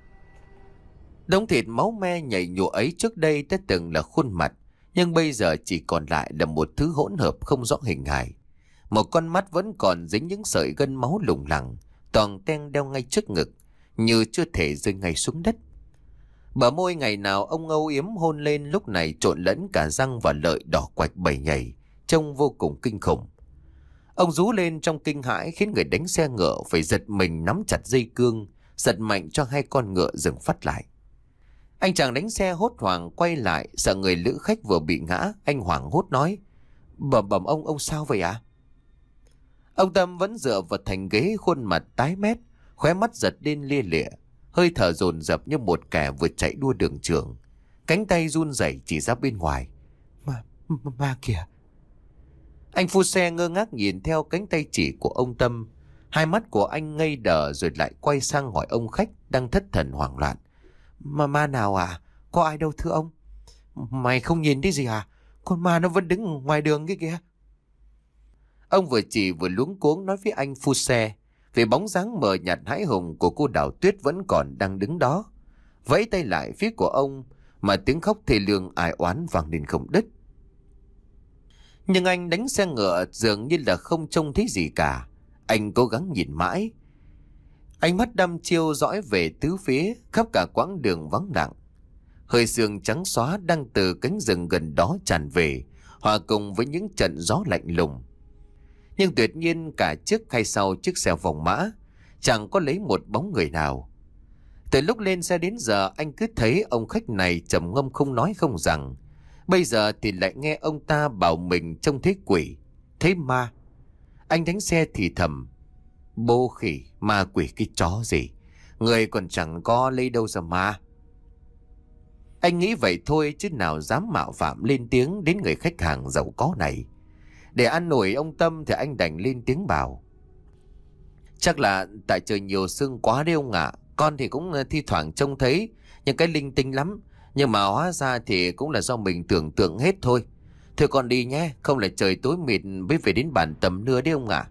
Đống thịt máu me nhảy nhụa ấy trước đây đã từng là khuôn mặt, nhưng bây giờ chỉ còn lại là một thứ hỗn hợp không rõ hình hài. Một con mắt vẫn còn dính những sợi gân máu lủng lẳng, toàn ten đeo ngay trước ngực, như chưa thể rơi ngay xuống đất. Bờ môi ngày nào ông âu yếm hôn lên lúc này trộn lẫn cả răng và lợi đỏ quạch bầy nhảy, trông vô cùng kinh khủng. Ông rú lên trong kinh hãi, khiến người đánh xe ngựa phải giật mình nắm chặt dây cương, giật mạnh cho hai con ngựa dừng phát lại. Anh chàng đánh xe hốt hoảng quay lại, sợ người lữ khách vừa bị ngã. Anh hoảng hốt nói: Bẩm bẩm ông, ông sao vậy ạ? À? Ông Tâm vẫn dựa vào thành ghế, khuôn mặt tái mét, khóe mắt giật lên lia lịa, hơi thở dồn dập như một kẻ vừa chạy đua đường trường, cánh tay run rẩy chỉ ra bên ngoài. Ma, ma, ma kìa! Anh phu xe ngơ ngác nhìn theo cánh tay chỉ của ông Tâm. Hai mắt của anh ngây đờ, rồi lại quay sang hỏi ông khách đang thất thần hoảng loạn: Ma ma nào à? Có ai đâu thưa ông. Mày không nhìn thấy gì à? Con ma nó vẫn đứng ngoài đường kia kìa. Ông vừa chỉ vừa luống cuống nói với anh phu xe, vì bóng dáng mờ nhạt hãi hùng của cô Đào Tuyết vẫn còn đang đứng đó, vẫy tay lại phía của ông, mà tiếng khóc thê lương ai oán vang lên không đứt. Nhưng anh đánh xe ngựa dường như là không trông thấy gì cả. Anh cố gắng nhìn mãi, ánh mắt đăm chiêu dõi về tứ phía, khắp cả quãng đường vắng lặng. Hơi sương trắng xóa đang từ cánh rừng gần đó tràn về, hòa cùng với những trận gió lạnh lùng. Nhưng tuyệt nhiên cả trước hay sau chiếc xe vòng mã, chẳng có lấy một bóng người nào. Từ lúc lên xe đến giờ, anh cứ thấy ông khách này trầm ngâm không nói không rằng. Bây giờ thì lại nghe ông ta bảo mình trông thấy quỷ, thấy ma. Anh đánh xe thì thầm: Bố khỉ, ma quỷ cái chó gì, người còn chẳng có lấy đâu ra ma. Anh nghĩ vậy thôi, chứ nào dám mạo phạm lên tiếng đến người khách hàng giàu có này. Để ăn nổi ông Tâm thì anh đành lên tiếng bảo: Chắc là tại trời nhiều sương quá đấy ông ạ. Con thì cũng thi thoảng trông thấy những cái linh tinh lắm, nhưng mà hóa ra thì cũng là do mình tưởng tượng hết thôi. Thôi con đi nhé, không là trời tối mịt mới về đến bản tầm nưa đấy ông ạ.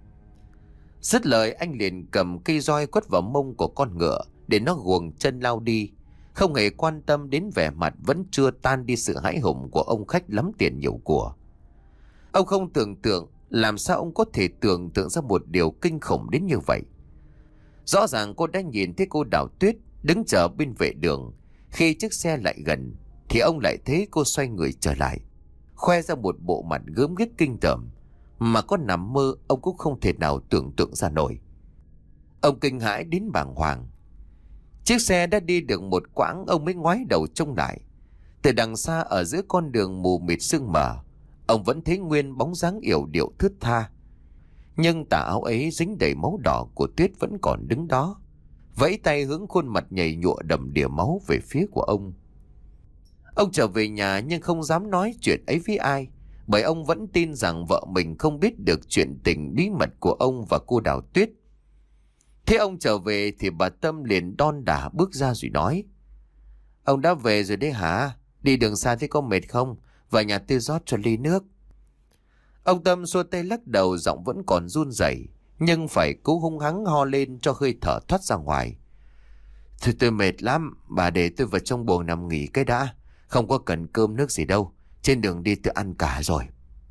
Dứt lời, anh liền cầm cây roi quất vào mông của con ngựa để nó guồng chân lao đi, không hề quan tâm đến vẻ mặt vẫn chưa tan đi sự hãi hùng của ông khách lắm tiền nhiều của. Ông không tưởng tượng, làm sao ông có thể tưởng tượng ra một điều kinh khủng đến như vậy. Rõ ràng cô đã nhìn thấy cô Đào Tuyết đứng chờ bên vệ đường. Khi chiếc xe lại gần thì ông lại thấy cô xoay người trở lại. khoe ra một bộ mặt gớm ghiếc kinh tởm mà có nằm mơ ông cũng không thể nào tưởng tượng ra nổi. Ông kinh hãi đến bàng hoàng. Chiếc xe đã đi được một quãng, ông mới ngoái đầu trông lại. Từ đằng xa ở giữa con đường mù mịt sương mờ, ông vẫn thấy nguyên bóng dáng yểu điệu thướt tha. Nhưng tà áo ấy dính đầy máu đỏ của Tuyết vẫn còn đứng đó, vẫy tay hướng khuôn mặt nhầy nhụa đầm đìa máu về phía của ông. Ông trở về nhà nhưng không dám nói chuyện ấy với ai, bởi ông vẫn tin rằng vợ mình không biết được chuyện tình bí mật của ông và cô Đào Tuyết. Thế ông trở về thì bà Tâm liền đon đả bước ra rồi nói: Ông đã về rồi đấy hả? Đi đường xa thế có mệt không? Vào nhà tôi rót cho ly nước. Ông Tâm xua tay lắc đầu, giọng vẫn còn run rẩy, nhưng phải cố hung hăng ho lên cho hơi thở thoát ra ngoài. Thôi tôi mệt lắm, bà để tôi vào trong buồng nằm nghỉ cái đã. Không có cần cơm nước gì đâu, trên đường đi tôi ăn cả rồi.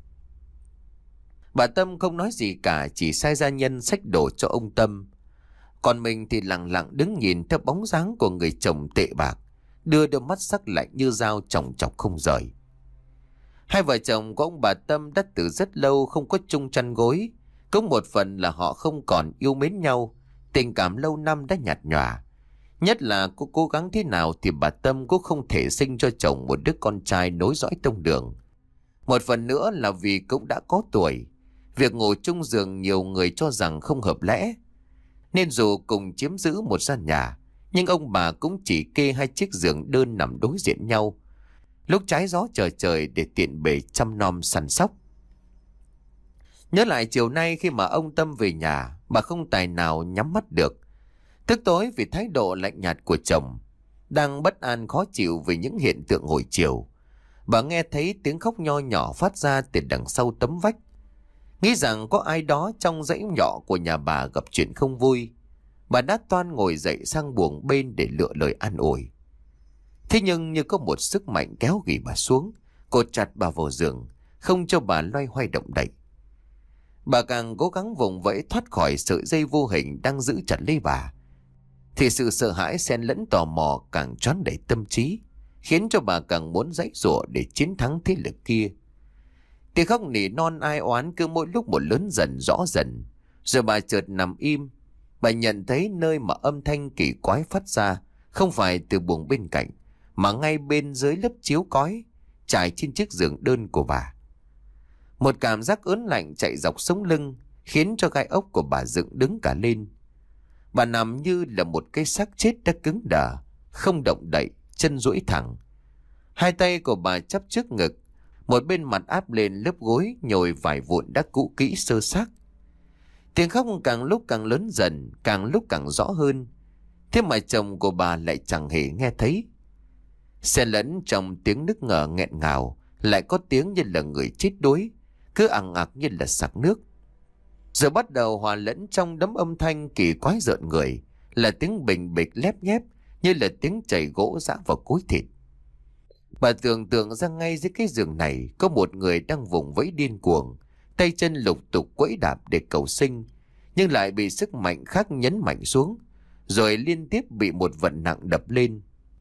Bà Tâm không nói gì cả, chỉ sai gia nhân xách đồ cho ông Tâm. Còn mình thì lặng lặng đứng nhìn theo bóng dáng của người chồng tệ bạc, đưa đôi mắt sắc lạnh như dao chòng chọc không rời. Hai vợ chồng của ông bà Tâm đã từ rất lâu không có chung chăn gối. Cũng một phần là họ không còn yêu mến nhau, tình cảm lâu năm đã nhạt nhòa. Nhất là cô cố gắng thế nào thì bà Tâm cũng không thể sinh cho chồng một đứa con trai nối dõi tông đường. Một phần nữa là vì cũng đã có tuổi, việc ngủ chung giường nhiều người cho rằng không hợp lẽ. Nên dù cùng chiếm giữ một gian nhà, nhưng ông bà cũng chỉ kê hai chiếc giường đơn nằm đối diện nhau, lúc trái gió trời trời để tiện bề chăm nom săn sóc. Nhớ lại chiều nay khi mà ông Tâm về nhà, bà không tài nào nhắm mắt được. Thức tối vì thái độ lạnh nhạt của chồng, đang bất an khó chịu vì những hiện tượng hồi chiều, bà nghe thấy tiếng khóc nho nhỏ phát ra từ đằng sau tấm vách. Nghĩ rằng có ai đó trong dãy nhỏ của nhà bà gặp chuyện không vui, bà đã toan ngồi dậy sang buồng bên để lựa lời an ủi. Thế nhưng như có một sức mạnh kéo ghì bà xuống, cột chặt bà vào giường, không cho bà loay hoay động đậy. Bà càng cố gắng vùng vẫy thoát khỏi sợi dây vô hình đang giữ chặt lấy bà, thì sự sợ hãi xen lẫn tò mò càng choán đầy tâm trí, khiến cho bà càng muốn giãy giụa để chiến thắng thế lực kia. Tiếng khóc nỉ non ai oán cứ mỗi lúc một lớn dần rõ dần. Rồi bà chợt nằm im. Bà nhận thấy nơi mà âm thanh kỳ quái phát ra không phải từ buồng bên cạnh, mà ngay bên dưới lớp chiếu cói trải trên chiếc giường đơn của bà. Một cảm giác ớn lạnh chạy dọc sống lưng, khiến cho gai ốc của bà dựng đứng cả lên. Bà nằm như là một cái xác chết đã cứng đờ, không động đậy, chân duỗi thẳng. Hai tay của bà chắp trước ngực, một bên mặt áp lên lớp gối nhồi vải vụn đã cũ kỹ sơ xác. Tiếng khóc càng lúc càng lớn dần, càng lúc càng rõ hơn. Thế mà chồng của bà lại chẳng hề nghe thấy. Xen lẫn trong tiếng nức nở nghẹn ngào, lại có tiếng như là người chết đuối, cứ ằng ặc như là sặc nước. Rồi bắt đầu hòa lẫn trong đống âm thanh kỳ quái rợn người, là tiếng bình bịch lép nhép, như là tiếng chảy gỗ giã vào cối thịt. Bà tưởng tượng ra ngay dưới cái giường này có một người đang vùng vẫy điên cuồng, tay chân lục tục quẫy đạp để cầu sinh, nhưng lại bị sức mạnh khác nhấn mạnh xuống, rồi liên tiếp bị một vận nặng đập lên.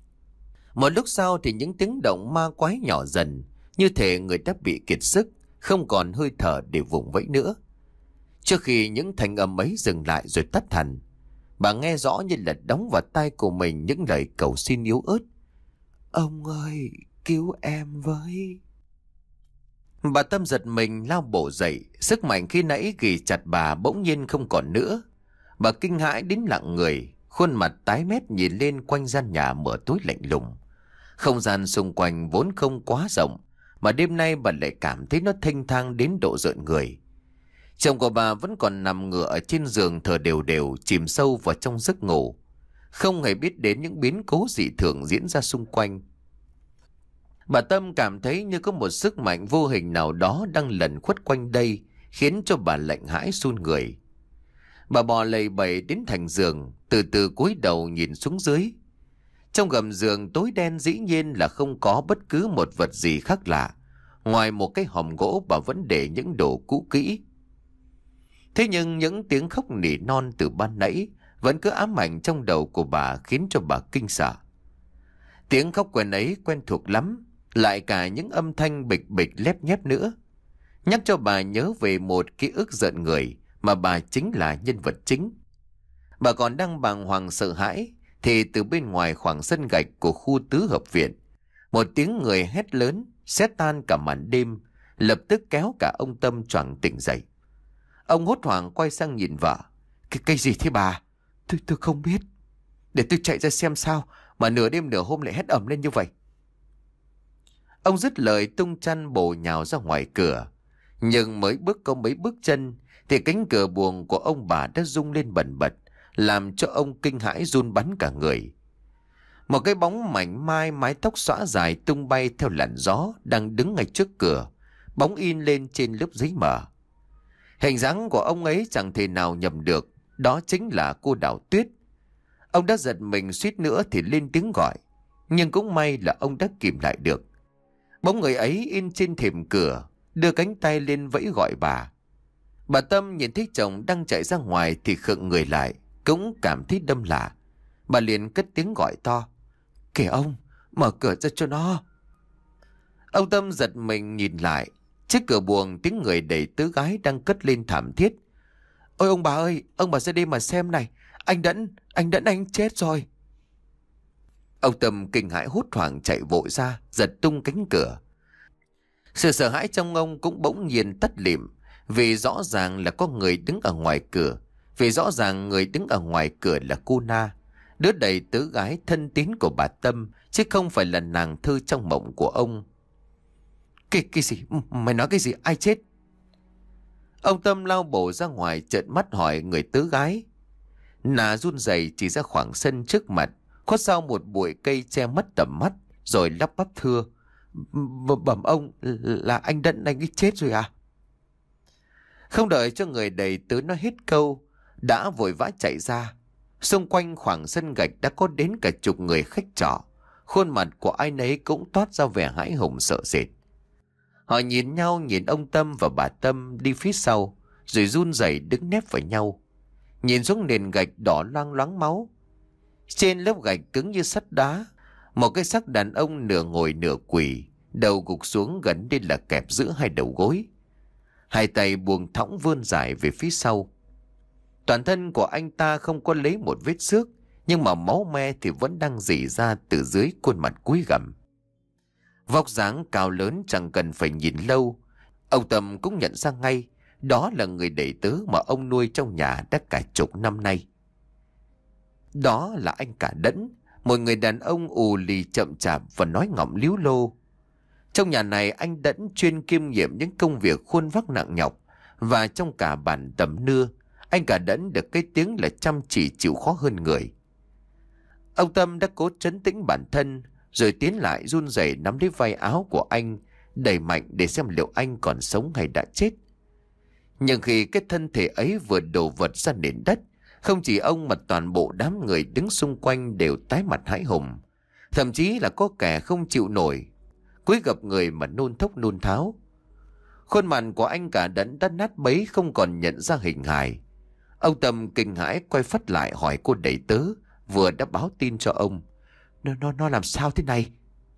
Một lúc sau thì những tiếng động ma quái nhỏ dần, như thể người đã bị kiệt sức, không còn hơi thở để vùng vẫy nữa. Trước khi những thanh âm ấy dừng lại rồi tắt hẳn, bà nghe rõ như là đóng vào tai của mình những lời cầu xin yếu ớt: "Ông ơi, cứu em với." Bà Tâm giật mình lao bổ dậy, sức mạnh khi nãy ghì chặt bà bỗng nhiên không còn nữa. Bà kinh hãi đến lặng người, khuôn mặt tái mét nhìn lên quanh gian nhà mở tối lạnh lùng. Không gian xung quanh vốn không quá rộng, mà đêm nay bà lại cảm thấy nó thênh thang đến độ rợn người. Chồng của bà vẫn còn nằm ngửa ở trên giường thở đều đều, chìm sâu vào trong giấc ngủ, không hề biết đến những biến cố dị thường diễn ra xung quanh. Bà Tâm cảm thấy như có một sức mạnh vô hình nào đó đang lẩn khuất quanh đây, khiến cho bà lạnh hãi run người. Bà bò lầy bầy đến thành giường, từ từ cúi đầu nhìn xuống dưới. Trong gầm giường tối đen dĩ nhiên là không có bất cứ một vật gì khác lạ, ngoài một cái hòm gỗ bà vẫn để những đồ cũ kỹ. Thế nhưng những tiếng khóc nỉ non từ ban nãy vẫn cứ ám ảnh trong đầu của bà, khiến cho bà kinh sợ. Tiếng khóc quen ấy quen thuộc lắm, lại cả những âm thanh bịch bịch lép nhép nữa, nhắc cho bà nhớ về một ký ức giận người mà bà chính là nhân vật chính. Bà còn đang bàng hoàng sợ hãi thì từ bên ngoài khoảng sân gạch của khu tứ hợp viện, một tiếng người hét lớn xé tan cả màn đêm, lập tức kéo cả ông Tâm choàng tỉnh dậy. Ông hốt hoảng quay sang nhìn vợ. Cái cây gì thế bà? Tôi tôi không biết. Để tôi chạy ra xem sao mà nửa đêm nửa hôm lại hét ầm lên như vậy. Ông dứt lời tung chăn bổ nhào ra ngoài cửa. Nhưng mới bước có mấy bước chân thì cánh cửa buồng của ông bà đã rung lên bần bật, làm cho ông kinh hãi run bắn cả người. Một cái bóng mảnh mai, mái tóc xõa dài tung bay theo làn gió đang đứng ngay trước cửa, bóng in lên trên lớp giấy mờ. Hình dáng của ông ấy chẳng thể nào nhầm được, đó chính là cô Đào Tuyết. Ông đã giật mình suýt nữa thì lên tiếng gọi, nhưng cũng may là ông đã kìm lại được. Bóng người ấy in trên thềm cửa, đưa cánh tay lên vẫy gọi bà. Bà Tâm nhìn thấy chồng đang chạy ra ngoài thì khựng người lại, cũng cảm thấy đâm lạ. Bà liền cất tiếng gọi to. Kìa ông, mở cửa ra cho nó. Ông Tâm giật mình nhìn lại. Trước cửa buồng tiếng người đẩy tứ gái đang cất lên thảm thiết. Ôi ông bà ơi, ông bà ra đây mà xem này. Anh Đẫn, anh Đẫn anh chết rồi. Ông Tâm kinh hãi hốt hoảng chạy vội ra, giật tung cánh cửa. Sự sợ hãi trong ông cũng bỗng nhiên tắt lịm, vì rõ ràng là có người đứng ở ngoài cửa. Vì rõ ràng người đứng ở ngoài cửa là cô Na, đứa đầy tứ gái thân tín của bà Tâm, chứ không phải là nàng Thư trong mộng của ông. Cái, cái gì? Mày nói cái gì? Ai chết? Ông Tâm lao bổ ra ngoài trợn mắt hỏi người tứ gái. Nà run rẩy chỉ ra khoảng sân trước mặt, khuất sau một bụi cây che mất tầm mắt, rồi lắp bắp thưa. Bẩm ông, là anh Đẫn anh ấy chết rồi à? Không đợi cho người đầy tứ nói hết câu, đã vội vã chạy ra. Xung quanh khoảng sân gạch đã có đến cả chục người khách trọ. Khuôn mặt của ai nấy cũng toát ra vẻ hãi hùng sợ sệt. Họ nhìn nhau, nhìn ông Tâm và bà Tâm đi phía sau, rồi run rẩy đứng nép vào nhau. Nhìn xuống nền gạch đỏ loang loáng máu. Trên lớp gạch cứng như sắt đá, một cái xác đàn ông nửa ngồi nửa quỳ, đầu gục xuống gần đây là kẹp giữa hai đầu gối. Hai tay buông thõng vươn dài về phía sau. Toàn thân của anh ta không có lấy một vết xước, nhưng mà máu me thì vẫn đang rỉ ra từ dưới khuôn mặt cúi gằm. Vóc dáng cao lớn chẳng cần phải nhìn lâu, ông Tâm cũng nhận ra ngay, đó là người đệ tứ mà ông nuôi trong nhà đã cả chục năm nay. Đó là anh Cả Đẫn, một người đàn ông ù lì chậm chạp và nói ngọng líu lô. Trong nhà này anh Đẫn chuyên kiêm nhiệm những công việc khuôn vác nặng nhọc, và trong cả bản tầm nưa, anh Cả Đẫn được cái tiếng là chăm chỉ chịu khó hơn người. Ông Tâm đã cố trấn tĩnh bản thân, rồi tiến lại run rẩy nắm lấy vai áo của anh, đẩy mạnh để xem liệu anh còn sống hay đã chết. Nhưng khi cái thân thể ấy vừa đổ vật ra nền đất, không chỉ ông mà toàn bộ đám người đứng xung quanh đều tái mặt hãi hùng. Thậm chí là có kẻ không chịu nổi, cúi gập người mà nôn thốc nôn tháo. Khuôn mặt của anh Cả Đẫn đã nát bấy, không còn nhận ra hình hài. Ông Tâm kinh hãi quay phắt lại hỏi cô đầy tớ vừa đã báo tin cho ông. Nó, nó, nó làm sao thế này?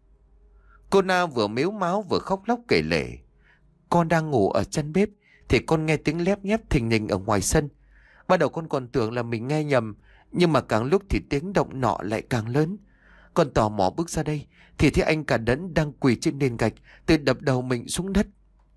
Cô Na vừa mếu máo vừa khóc lóc kể lể. Con đang ngủ ở chân bếp thì con nghe tiếng lép nhép thình lình ở ngoài sân. Ban đầu con còn tưởng là mình nghe nhầm, nhưng mà càng lúc thì tiếng động nọ lại càng lớn. Con tò mò bước ra đây thì thấy anh Cả Đẫn đang quỳ trên nền gạch, tự đập đầu mình xuống đất.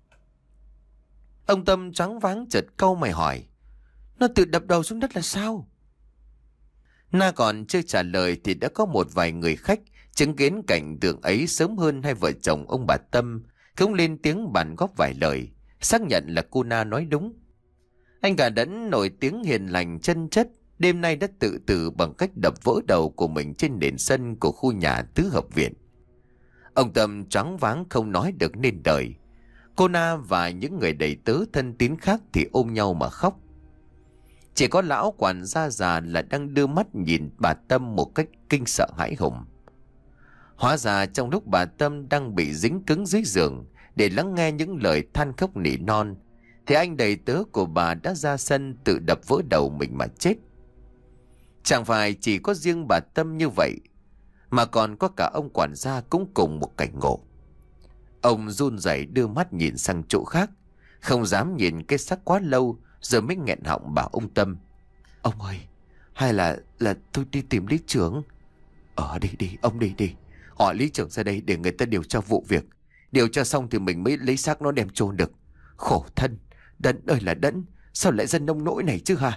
Ông Tâm choáng váng chợt cau mày hỏi. Nó tự đập đầu xuống đất là sao? Na còn chưa trả lời thì đã có một vài người khách chứng kiến cảnh tượng ấy sớm hơn hai vợ chồng ông bà Tâm, cũng lên tiếng bàn góp vài lời, xác nhận là cô Na nói đúng. Anh Cả Đẫn nổi tiếng hiền lành chân chất, đêm nay đã tự tử bằng cách đập vỡ đầu của mình trên nền sân của khu nhà tứ hợp viện. Ông Tâm choáng váng không nói được nên lời. Cô Na và những người đầy tớ thân tín khác thì ôm nhau mà khóc. Chỉ có lão quản gia già là đang đưa mắt nhìn bà Tâm một cách kinh sợ hãi hùng. Hóa ra trong lúc bà Tâm đang bị dính cứng dưới giường để lắng nghe những lời than khóc nỉ non, thì anh đầy tớ của bà đã ra sân tự đập vỡ đầu mình mà chết. Chẳng phải chỉ có riêng bà Tâm như vậy, mà còn có cả ông quản gia cũng cùng một cảnh ngộ. Ông run rẩy đưa mắt nhìn sang chỗ khác, không dám nhìn cái xác quá lâu, rồi mới nghẹn họng bảo ông Tâm: Ông ơi, hay là là tôi đi tìm lý trưởng? Ờ đi đi, ông đi đi. Hỏi lý trưởng ra đây để người ta điều tra vụ việc. Điều tra xong thì mình mới lấy xác nó đem chôn được. Khổ thân, Đẫn ơi là Đẫn, sao lại dân nông nỗi này chứ hả?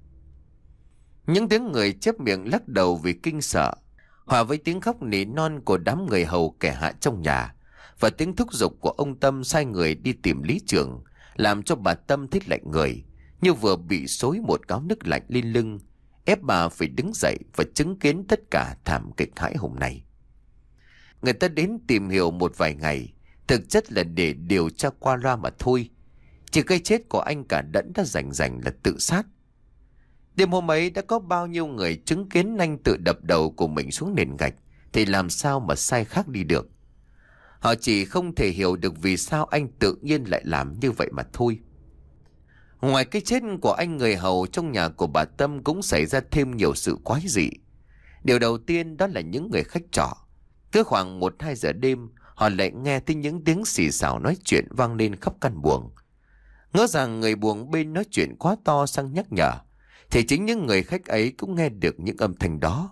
Những tiếng người chép miệng lắc đầu vì kinh sợ, hòa với tiếng khóc nỉ non của đám người hầu kẻ hạ trong nhà, và tiếng thúc giục của ông Tâm sai người đi tìm lý trưởng, làm cho bà Tâm thích lạnh người, như vừa bị xối một gáo nước lạnh lên lưng, ép bà phải đứng dậy và chứng kiến tất cả thảm kịch hãi hùng này. Người ta đến tìm hiểu một vài ngày, thực chất là để điều tra qua loa mà thôi. Chỉ cái chết của anh cả Đẫn đã rành rành là tự sát. Đêm hôm ấy đã có bao nhiêu người chứng kiến anh tự đập đầu của mình xuống nền gạch, thì làm sao mà sai khác đi được. Họ chỉ không thể hiểu được vì sao anh tự nhiên lại làm như vậy mà thôi. Ngoài cái chết của anh người hầu, trong nhà của bà Tâm cũng xảy ra thêm nhiều sự quái dị. Điều đầu tiên đó là những người khách trọ. Cứ khoảng một hai giờ đêm, họ lại nghe thấy những tiếng xì xào nói chuyện vang lên khắp căn buồng. Ngỡ rằng người buồng bên nói chuyện quá to sang nhắc nhở, thì chính những người khách ấy cũng nghe được những âm thanh đó.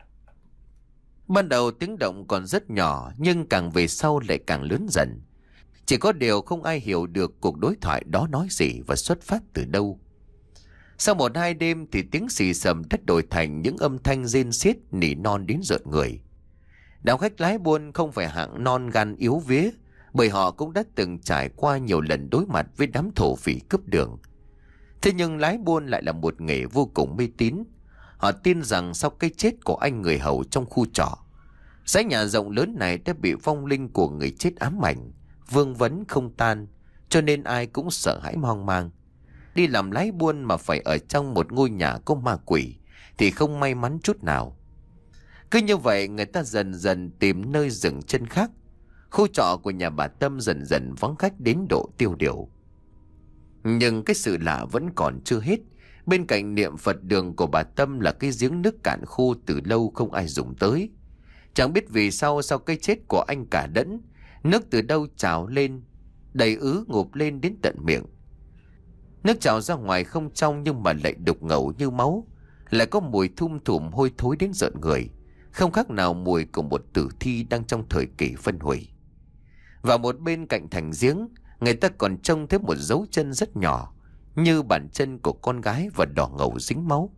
Ban đầu tiếng động còn rất nhỏ, nhưng càng về sau lại càng lớn dần. Chỉ có điều không ai hiểu được cuộc đối thoại đó nói gì và xuất phát từ đâu. Sau một hai đêm thì tiếng xì xầm đất đổi thành những âm thanh rên xiết nỉ non đến rợn người. Đám khách lái buôn không phải hạng non gan yếu vía, bởi họ cũng đã từng trải qua nhiều lần đối mặt với đám thổ phỉ cướp đường. Thế nhưng lái buôn lại là một nghề vô cùng mê tín. Họ tin rằng sau cái chết của anh người hầu trong khu trọ, dãy nhà rộng lớn này đã bị vong linh của người chết ám ảnh, vương vấn không tan, cho nên ai cũng sợ hãi hoang mang. Đi làm lái buôn mà phải ở trong một ngôi nhà có ma quỷ thì không may mắn chút nào. Cứ như vậy người ta dần dần tìm nơi dừng chân khác. Khu trọ của nhà bà Tâm dần dần vắng khách đến độ tiêu điều. Nhưng cái sự lạ vẫn còn chưa hết. Bên cạnh niệm Phật đường của bà Tâm là cái giếng nước cạn khô từ lâu không ai dùng tới. Chẳng biết vì sao sau cái chết của anh cả Đẫn, nước từ đâu trào lên, đầy ứ ngụp lên đến tận miệng. Nước trào ra ngoài không trong nhưng mà lại đục ngầu như máu, lại có mùi thum thủm hôi thối đến rợn người, không khác nào mùi của một tử thi đang trong thời kỳ phân hủy. Và một bên cạnh thành giếng, người ta còn trông thấy một dấu chân rất nhỏ, như bàn chân của con gái và đỏ ngầu dính máu.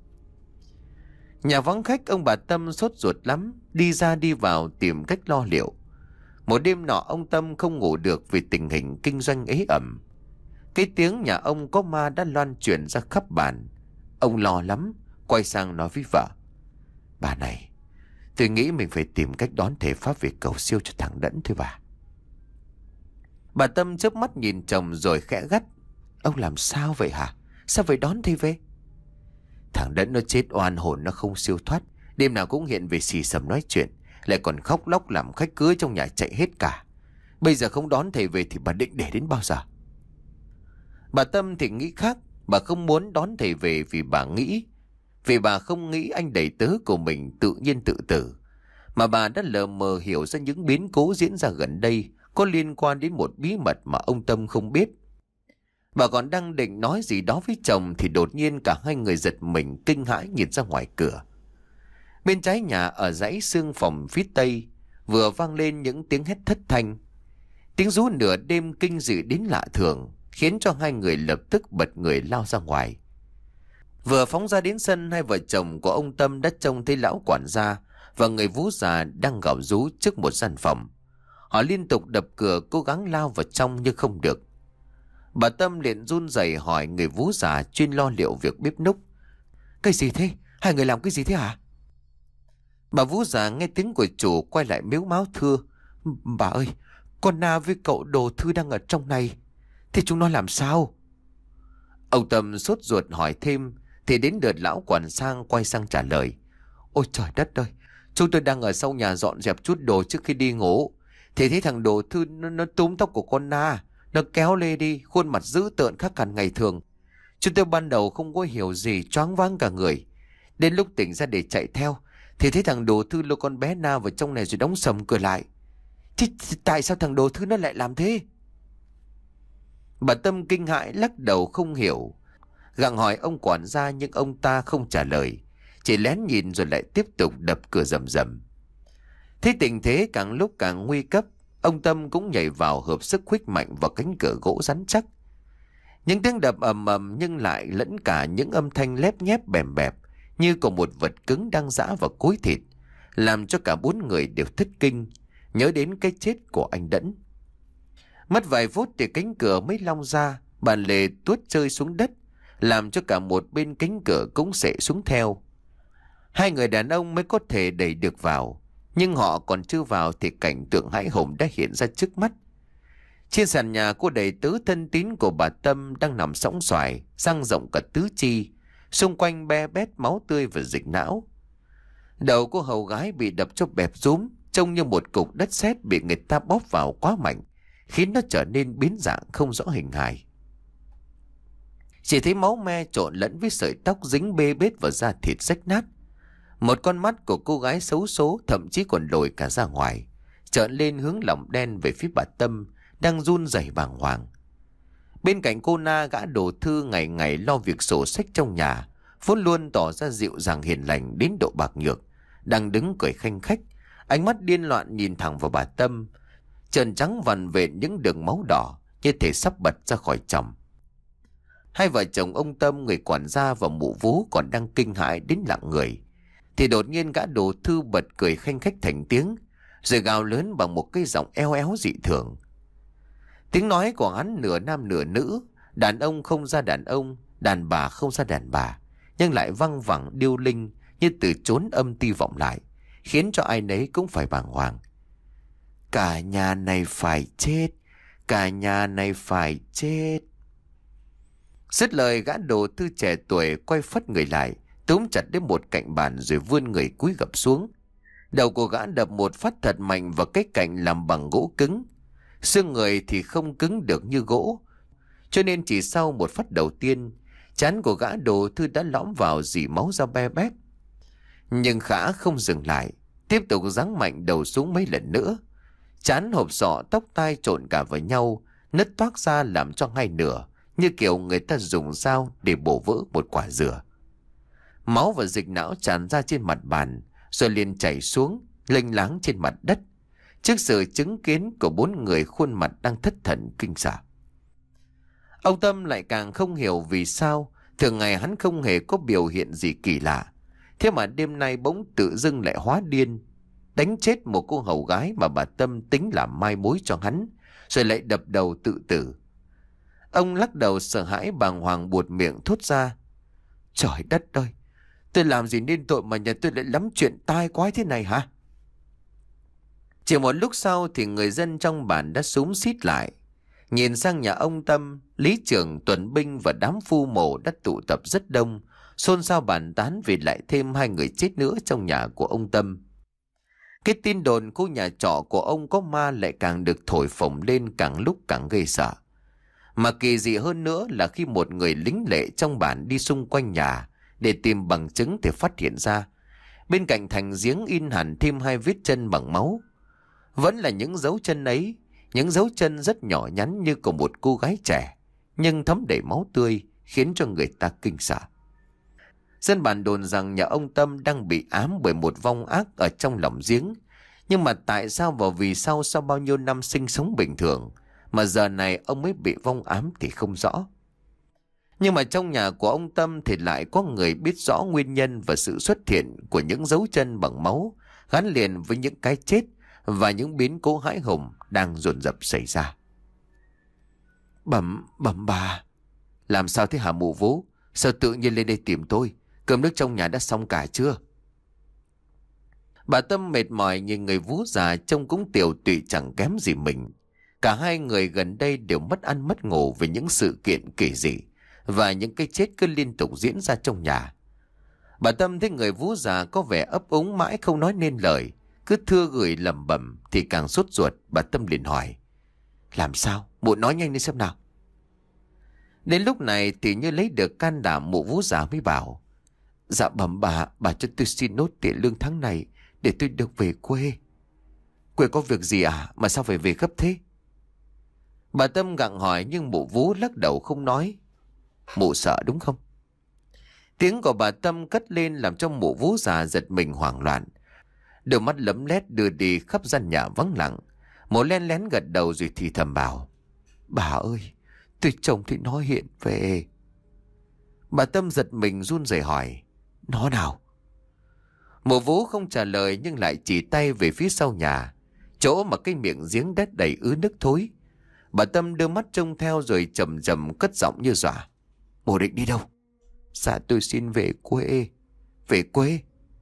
Nhà vắng khách, ông bà Tâm sốt ruột lắm, đi ra đi vào tìm cách lo liệu. Một đêm nọ ông Tâm không ngủ được vì tình hình kinh doanh ế ẩm. Cái tiếng nhà ông có ma đã loan truyền ra khắp bản. Ông lo lắm, quay sang nói với vợ: Bà này, tôi nghĩ mình phải tìm cách đón thể pháp về cầu siêu cho thằng Đẫn thôi bà. Bà Tâm chớp mắt nhìn chồng rồi khẽ gắt: Ông làm sao vậy hả? Sao phải đón thầy về? Thằng Đẫn nó chết oan hồn nó không siêu thoát, đêm nào cũng hiện về xì xầm nói chuyện, lại còn khóc lóc làm khách cưới trong nhà chạy hết cả. Bây giờ không đón thầy về thì bà định để đến bao giờ? Bà Tâm thì nghĩ khác. Bà không muốn đón thầy về vì bà nghĩ Vì bà không nghĩ anh đầy tớ của mình tự nhiên tự tử, mà bà đã lờ mờ hiểu ra những biến cố diễn ra gần đây có liên quan đến một bí mật mà ông Tâm không biết. Bà còn đang định nói gì đó với chồng thì đột nhiên cả hai người giật mình kinh hãi nhìn ra ngoài cửa. Bên trái nhà ở dãy xương phòng phía tây vừa vang lên những tiếng hét thất thanh. Tiếng rú nửa đêm kinh dị đến lạ thường, khiến cho hai người lập tức bật người lao ra ngoài. Vừa phóng ra đến sân, hai vợ chồng của ông Tâm đã trông thấy lão quản gia và người vú già đang gào rú trước một gian phòng. Họ liên tục đập cửa cố gắng lao vào trong nhưng không được. Bà Tâm liền run rẩy hỏi người vú già chuyên lo liệu việc bếp núc: Cái gì thế? Hai người làm cái gì thế hả? Bà vú già nghe tiếng của chủ quay lại mếu máo thưa: Bà ơi, con Na với cậu Đồ Thư đang ở trong này. Thì chúng nó làm sao? Ông Tâm sốt ruột hỏi thêm thì đến lượt lão quản sang quay sang trả lời: Ôi trời đất ơi, chúng tôi đang ở sau nhà dọn dẹp chút đồ trước khi đi ngủ, thì thấy thằng Đồ Thư nó, nó túm tóc của con Na, nó kéo lê đi, khuôn mặt dữ tợn khác hẳn ngày thường. Chúng tôi ban đầu không có hiểu gì, choáng váng cả người. Đến lúc tỉnh ra để chạy theo thì thấy thằng Đồ Thư lôi con bé Na vào trong này rồi đóng sầm cửa lại. Thế tại sao thằng Đồ Thư nó lại làm thế? Bà Tâm kinh hãi lắc đầu không hiểu. Gặng hỏi ông quản gia nhưng ông ta không trả lời, chỉ lén nhìn rồi lại tiếp tục đập cửa rầm rầm. Thấy tình thế càng lúc càng nguy cấp, ông Tâm cũng nhảy vào hợp sức khuếch mạnh vào cánh cửa gỗ rắn chắc. Những tiếng đập ầm ầm nhưng lại lẫn cả những âm thanh lép nhép bèm bẹp như có một vật cứng đang giã vào cối thịt, làm cho cả bốn người đều thất kinh, nhớ đến cái chết của anh Đẫn. Mất vài phút thì cánh cửa mới long ra, bà Lệ tuốt rơi xuống đất, làm cho cả một bên cánh cửa cũng xệ xuống theo. Hai người đàn ông mới có thể đẩy được vào, nhưng họ còn chưa vào thì cảnh tượng hãi hùng đã hiện ra trước mắt. Trên sàn nhà cô đầy tứ thân tín của bà Tâm đang nằm sõng xoài, răng rộng cả tứ chi, xung quanh be bét máu tươi và dịch não. Đầu cô hầu gái bị đập cho bẹp rúm, trông như một cục đất sét bị người ta bóp vào quá mạnh, khiến nó trở nên biến dạng không rõ hình hài. Chỉ thấy máu me trộn lẫn với sợi tóc dính bê bết vào da thịt rách nát. Một con mắt của cô gái xấu số thậm chí còn lồi cả ra ngoài, trợn lên hướng lỏng đen về phía bà Tâm đang run rẩy bàng hoàng. Bên cạnh cô Na, gã Đồ Thư ngày ngày lo việc sổ sách trong nhà, vốn luôn tỏ ra dịu dàng hiền lành đến độ bạc nhược, đang đứng cười khanh khách, ánh mắt điên loạn nhìn thẳng vào bà Tâm, trần trắng vằn vện những đường máu đỏ như thể sắp bật ra khỏi chồng. Hai vợ chồng ông Tâm, người quản gia và mụ Vú còn đang kinh hãi đến lặng người, thì đột nhiên gã Đồ Thư bật cười khanh khách thành tiếng, rồi gào lớn bằng một cái giọng eo éo dị thường. Tiếng nói của hắn nửa nam nửa nữ, đàn ông không ra đàn ông, đàn bà không ra đàn bà, nhưng lại văng vẳng điêu linh như từ chốn âm ti vọng lại, khiến cho ai nấy cũng phải bàng hoàng. Cả nhà này phải chết, cả nhà này phải chết. Dứt lời, gã Đồ Thư trẻ tuổi quay phất người lại, túm chặt đến một cạnh bàn rồi vươn người cúi gập xuống. Đầu của gã đập một phát thật mạnh vào cái cạnh làm bằng gỗ cứng. Xương người thì không cứng được như gỗ, cho nên chỉ sau một phát đầu tiên, trán của gã Đồ Thư đã lõm vào rỉ máu ra be bét. Nhưng Khả không dừng lại, tiếp tục giáng mạnh đầu xuống mấy lần nữa. Trán, hộp sọ, tóc tai trộn cả vào nhau, nứt toác ra làm cho hai nửa, như kiểu người ta dùng dao để bổ vỡ một quả dừa. Máu và dịch não tràn ra trên mặt bàn, rồi liền chảy xuống lênh láng trên mặt đất, trước sự chứng kiến của bốn người khuôn mặt đang thất thần kinh sợ. Ông Tâm lại càng không hiểu vì sao thường ngày hắn không hề có biểu hiện gì kỳ lạ, thế mà đêm nay bỗng tự dưng lại hóa điên, đánh chết một cô hầu gái mà bà Tâm tính làm mai mối cho hắn, rồi lại đập đầu tự tử. Ông lắc đầu sợ hãi bàng hoàng buột miệng thốt ra: Trời đất ơi, tôi làm gì nên tội mà nhà tôi lại lắm chuyện tai quái thế này hả? Chỉ một lúc sau thì người dân trong bản đã xúm xít lại. Nhìn sang nhà ông Tâm, lý trưởng, tuần binh và đám phu mổ đã tụ tập rất đông, xôn xao bàn tán vì lại thêm hai người chết nữa trong nhà của ông Tâm. Cái tin đồn khu nhà trọ của ông có ma lại càng được thổi phồng lên, càng lúc càng gây sợ. Mà kỳ dị hơn nữa là khi một người lính lệ trong bản đi xung quanh nhà để tìm bằng chứng thì phát hiện ra bên cạnh thành giếng in hẳn thêm hai vết chân bằng máu. Vẫn là những dấu chân ấy, những dấu chân rất nhỏ nhắn như của một cô gái trẻ, nhưng thấm đầy máu tươi, khiến cho người ta kinh sợ. Dân bản đồn rằng nhà ông Tâm đang bị ám bởi một vong ác ở trong lòng giếng. Nhưng mà tại sao và vì sao sau bao nhiêu năm sinh sống bình thường mà giờ này ông mới bị vong ám thì không rõ. Nhưng mà trong nhà của ông Tâm thì lại có người biết rõ nguyên nhân và sự xuất hiện của những dấu chân bằng máu gắn liền với những cái chết và những biến cố hãi hùng đang dồn dập xảy ra. Bẩm, bẩm bà. Làm sao thế hả mụ Vú? Sao tự nhiên lên đây tìm tôi? Cơm nước trong nhà đã xong cả chưa? Bà Tâm mệt mỏi nhìn người Vú già trông cũng tiều tụy chẳng kém gì mình. Cả hai người gần đây đều mất ăn mất ngủ về những sự kiện kỳ dị và những cái chết cứ liên tục diễn ra trong nhà. Bà Tâm thấy người Vú già có vẻ ấp úng mãi không nói nên lời, cứ thưa gửi lẩm bẩm thì càng sốt ruột. Bà Tâm liền hỏi: Làm sao? Mụ nói nhanh lên xem nào. Đến lúc này thì như lấy được can đảm, mụ Vú già mới bảo: Dạ bẩm bà, bà cho tôi xin nốt tiền lương tháng này để tôi được về quê. Quê có việc gì à mà sao phải về gấp thế? Bà Tâm gặng hỏi nhưng mụ Vú lắc đầu không nói. Mụ sợ đúng không? Tiếng của bà Tâm cất lên làm cho mụ Vú già giật mình hoảng loạn. Đôi mắt lấm lét đưa đi khắp gian nhà vắng lặng. Mụ len lén gật đầu rồi thì thầm bảo. Bà ơi, tôi chồng thì nó hiện về. Bà Tâm giật mình run rẩy hỏi. Nó nào? Mụ Vú không trả lời nhưng lại chỉ tay về phía sau nhà, chỗ mà cái miệng giếng đất đầy ứ nước thối. Bà Tâm đưa mắt trông theo rồi chầm chầm cất giọng như dọa. Mụ định đi đâu? Dạ tôi xin về quê. Về quê?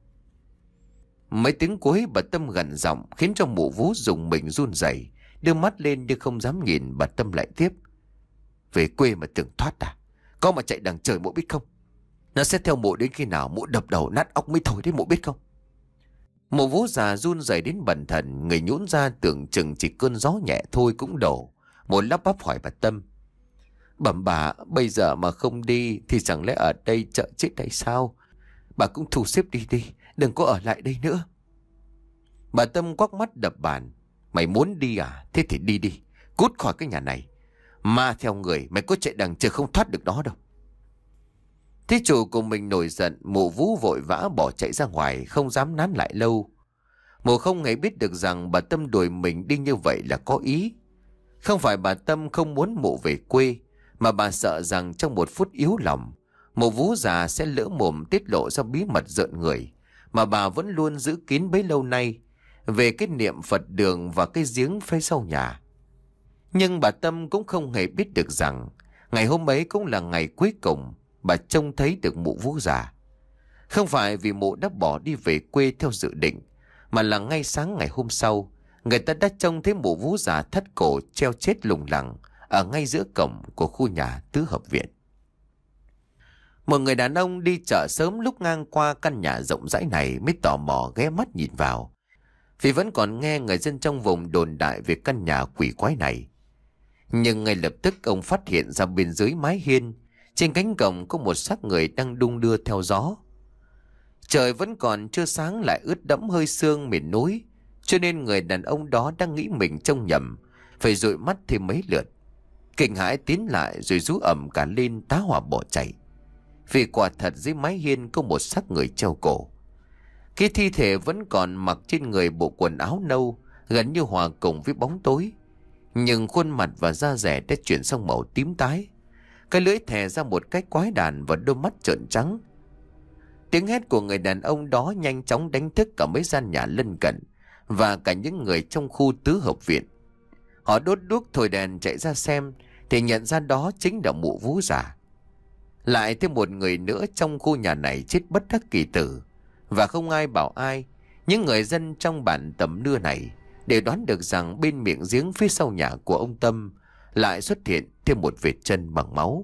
Mấy tiếng cuối bà Tâm gằn giọng khiến cho mụ Vú dùng mình run rẩy, đưa mắt lên nhưng không dám nhìn. Bà Tâm lại tiếp. Về quê mà tưởng thoát à? Có mà chạy đằng trời mụ biết không? Nó sẽ theo mụ đến khi nào mụ đập đầu nát óc mới thôi đấy, mụ biết không? Mụ Vú già run rẩy đến bần thần, người nhũn ra tưởng chừng chỉ cơn gió nhẹ thôi cũng đổ. Một lắp bắp hỏi bà Tâm. Bẩm bà, bây giờ mà không đi thì chẳng lẽ ở đây chợ chết hay sao? Bà cũng thu xếp đi đi, đừng có ở lại đây nữa. Bà Tâm quắc mắt đập bàn. Mày muốn đi à? Thế thì đi đi, cút khỏi cái nhà này. Ma theo người, mày có chạy đằng trời không thoát được đó đâu. Thí chủ của mình nổi giận, mụ Vú vội vã bỏ chạy ra ngoài, không dám nán lại lâu. Mụ không hề biết được rằng bà Tâm đuổi mình đi như vậy là có ý. Không phải bà Tâm không muốn mụ về quê, mà bà sợ rằng trong một phút yếu lòng, mụ Vú già sẽ lỡ mồm tiết lộ ra bí mật rợn người mà bà vẫn luôn giữ kín bấy lâu nay, về cái niệm Phật đường và cái giếng phía sau nhà. Nhưng bà Tâm cũng không hề biết được rằng ngày hôm ấy cũng là ngày cuối cùng bà trông thấy được mụ Vú già. Không phải vì mụ đã bỏ đi về quê theo dự định, mà là ngay sáng ngày hôm sau, người ta đã trông thấy mụ Vú già thắt cổ treo chết lủng lẳng ở ngay giữa cổng của khu nhà tứ hợp viện. Một người đàn ông đi chợ sớm lúc ngang qua căn nhà rộng rãi này mới tò mò ghé mắt nhìn vào, vì vẫn còn nghe người dân trong vùng đồn đại về căn nhà quỷ quái này. Nhưng ngay lập tức ông phát hiện ra bên dưới mái hiên, trên cánh cổng có một xác người đang đung đưa theo gió. Trời vẫn còn chưa sáng lại ướt đẫm hơi sương miền núi, cho nên người đàn ông đó đang nghĩ mình trông nhầm, phải dụi mắt thêm mấy lượt. Kinh hãi tiến lại rồi rú ầm cả lên, tá hỏa bỏ chạy. Vì quả thật dưới mái hiên có một xác người treo cổ. Cái thi thể vẫn còn mặc trên người bộ quần áo nâu, gần như hòa cùng với bóng tối. Nhưng khuôn mặt và da rẻ đã chuyển sang màu tím tái. Cái lưỡi thè ra một cách quái đản và đôi mắt trợn trắng. Tiếng hét của người đàn ông đó nhanh chóng đánh thức cả mấy gian nhà lân cận và cả những người trong khu tứ hợp viện. Họ đốt đuốc thổi đèn chạy ra xem thì nhận ra đó chính là mụ Vú già. Lại thêm một người nữa trong khu nhà này chết bất đắc kỳ tử, và không ai bảo ai. Những người dân trong bản tầm nưa này để đoán được rằng bên miệng giếng phía sau nhà của ông Tâm lại xuất hiện thêm một vệt chân bằng máu.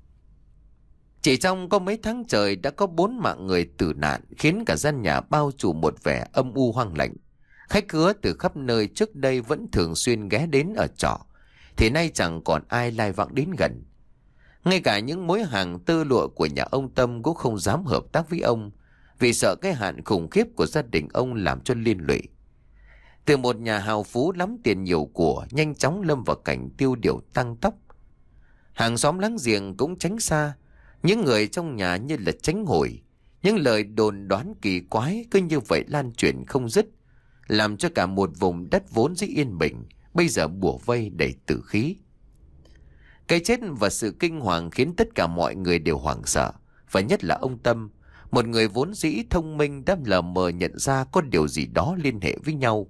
Chỉ trong có mấy tháng trời đã có bốn mạng người tử nạn, khiến cả gian nhà bao trùm một vẻ âm u hoang lạnh. Khách khứa từ khắp nơi trước đây vẫn thường xuyên ghé đến ở trọ, thì nay chẳng còn ai lai vãng đến gần. Ngay cả những mối hàng tơ lụa của nhà ông Tâm cũng không dám hợp tác với ông, vì sợ cái hạn khủng khiếp của gia đình ông làm cho liên lụy. Từ một nhà hào phú lắm tiền nhiều của nhanh chóng lâm vào cảnh tiêu điều tăng tóc. Hàng xóm láng giềng cũng tránh xa, những người trong nhà như là tránh hồi. Những lời đồn đoán kỳ quái cứ như vậy lan truyền không dứt, làm cho cả một vùng đất vốn dĩ yên bình bây giờ bủa vây đầy tử khí. Cái chết và sự kinh hoàng khiến tất cả mọi người đều hoảng sợ, và nhất là ông Tâm, một người vốn dĩ thông minh đã lờ mờ nhận ra có điều gì đó liên hệ với nhau.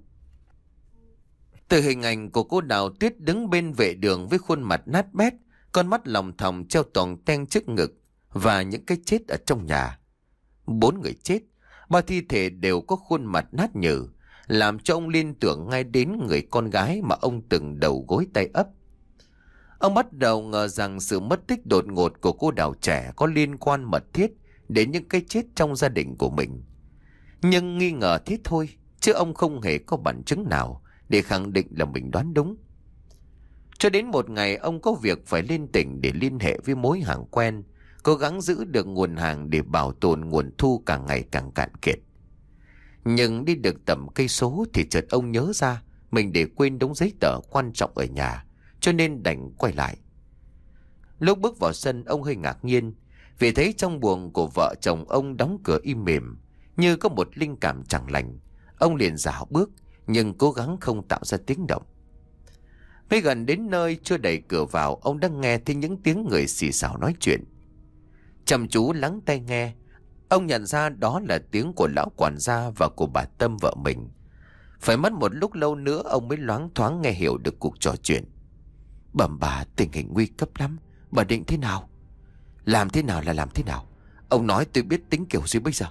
Từ hình ảnh của cô Đào Tuyết đứng bên vệ đường với khuôn mặt nát bét, con mắt lòng thòng treo toàn ten trước ngực, và những cái chết ở trong nhà. Bốn người chết, ba thi thể đều có khuôn mặt nát nhừ, làm cho ông liên tưởng ngay đến người con gái mà ông từng đầu gối tay ấp. Ông bắt đầu ngờ rằng sự mất tích đột ngột của cô Đào trẻ có liên quan mật thiết đến những cái chết trong gia đình của mình. Nhưng nghi ngờ thế thôi, chứ ông không hề có bằng chứng nào để khẳng định là mình đoán đúng. Cho đến một ngày ông có việc phải lên tỉnh để liên hệ với mối hàng quen, cố gắng giữ được nguồn hàng để bảo tồn nguồn thu càng ngày càng cạn kiệt. Nhưng đi được tầm cây số thì chợt ông nhớ ra mình để quên đống giấy tờ quan trọng ở nhà, cho nên đành quay lại. Lúc bước vào sân, ông hơi ngạc nhiên vì thấy trong buồng của vợ chồng ông đóng cửa im mềm, như có một linh cảm chẳng lành. Ông liền rảo bước nhưng cố gắng không tạo ra tiếng động. Mới gần đến nơi, chưa đẩy cửa vào, ông đã nghe thấy những tiếng người xì xào nói chuyện. Chăm chú lắng tai nghe, ông nhận ra đó là tiếng của lão quản gia và của bà Tâm vợ mình. Phải mất một lúc lâu nữa ông mới loáng thoáng nghe hiểu được cuộc trò chuyện. Bẩm bà, tình hình nguy cấp lắm. Bà định thế nào? Làm thế nào là làm thế nào? Ông nói tôi biết tính kiểu gì bây giờ.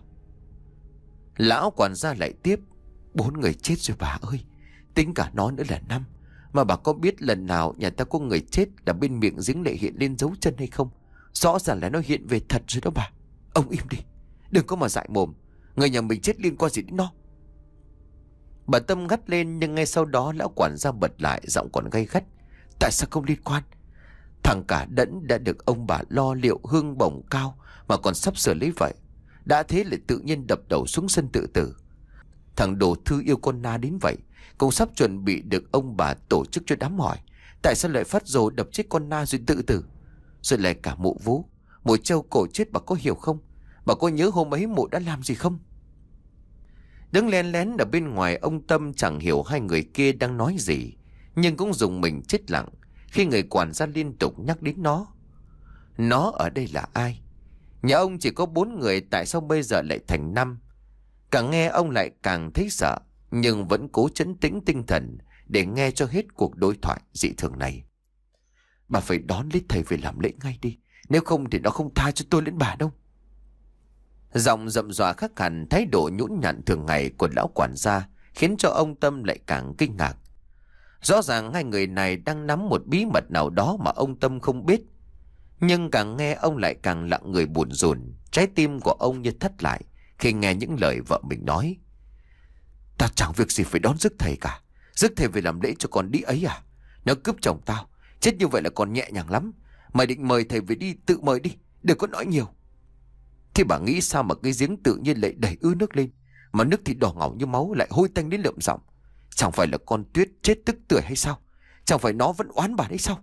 Lão quản gia lại tiếp. Bốn người chết rồi bà ơi. Tính cả nó nữa là năm. Mà bà có biết lần nào nhà ta có người chết là bên miệng giếng lệ hiện lên dấu chân hay không? Rõ ràng là nó hiện về thật rồi đó bà. Ông im đi, đừng có mà dại mồm. Người nhà mình chết liên quan gì đến nó? Bà Tâm gắt lên, nhưng ngay sau đó lão quản gia bật lại, giọng còn gay gắt. Tại sao không liên quan? Thằng cả Đẫn đã được ông bà lo liệu hương bổng cao mà còn sắp sửa lấy vợ. Đã thế lại tự nhiên đập đầu xuống sân tự tử. Thằng đồ thư yêu con Na đến vậy, cũng sắp chuẩn bị được ông bà tổ chức cho đám hỏi. Tại sao lại phát rồ đập chết con Na rồi tự tử? Rồi lại cả mụ Vú, mụ Châu cổ chết, bà có hiểu không? Bà có nhớ hôm ấy mụ đã làm gì không? Đứng len lén ở bên ngoài, ông Tâm chẳng hiểu hai người kia đang nói gì, nhưng cũng dùng mình chết lặng khi người quản gia liên tục nhắc đến nó. Nó ở đây là ai? Nhà ông chỉ có bốn người, tại sao bây giờ lại thành năm? Càng nghe ông lại càng thấy sợ, nhưng vẫn cố trấn tĩnh tinh thần để nghe cho hết cuộc đối thoại dị thường này. Bà phải đón lấy thầy về làm lễ ngay đi, nếu không thì nó không tha cho tôi lẫn bà đâu. Giọng rậm ròa khác hẳn thái độ nhũn nhặn thường ngày của lão quản gia khiến cho ông Tâm lại càng kinh ngạc. Rõ ràng hai người này đang nắm một bí mật nào đó mà ông Tâm không biết. Nhưng càng nghe ông lại càng lặng người buồn rùn. Trái tim của ông như thắt lại khi nghe những lời vợ mình nói. Tao chẳng việc gì phải đón rước thầy cả. Rước thầy về làm lễ cho con đĩ ấy à? Nó cướp chồng tao, chết như vậy là còn nhẹ nhàng lắm. Mày định mời thầy về đi, tự mời đi, đừng có nói nhiều. Thế bà nghĩ sao mà cái giếng tự nhiên lại đẩy ư nước lên, mà nước thì đỏ ngầu như máu, lại hôi tanh đến lợm giọng. Chẳng phải là con Tuyết chết tức tưởi hay sao? Chẳng phải nó vẫn oán bà đấy sao?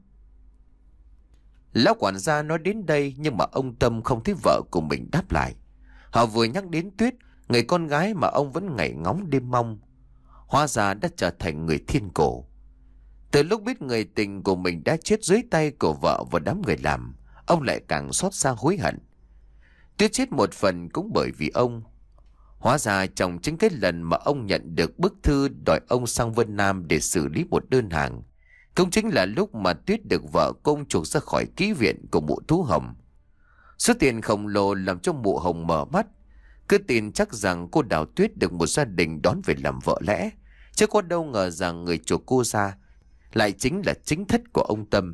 Lão quản gia nói đến đây, nhưng mà ông Tâm không thấy vợ của mình đáp lại. Họ vừa nhắc đến Tuyết, người con gái mà ông vẫn ngày ngóng đêm mong, hóa ra đã trở thành người thiên cổ. Từ lúc biết người tình của mình đã chết dưới tay của vợ và đám người làm, ông lại càng xót xa hối hận. Tuyết chết một phần cũng bởi vì ông. Hóa ra trong chính cái lần mà ông nhận được bức thư đòi ông sang Vân Nam để xử lý một đơn hàng, cũng chính là lúc mà Tuyết được vợ công chuộc ra khỏi ký viện của mụ Tú Hồng. Số tiền khổng lồ làm cho mụ Hồng mở mắt, cứ tin chắc rằng cô Đào Tuyết được một gia đình đón về làm vợ lẽ, chứ có đâu ngờ rằng người chuộc cô ra lại chính là chính thất của ông Tâm.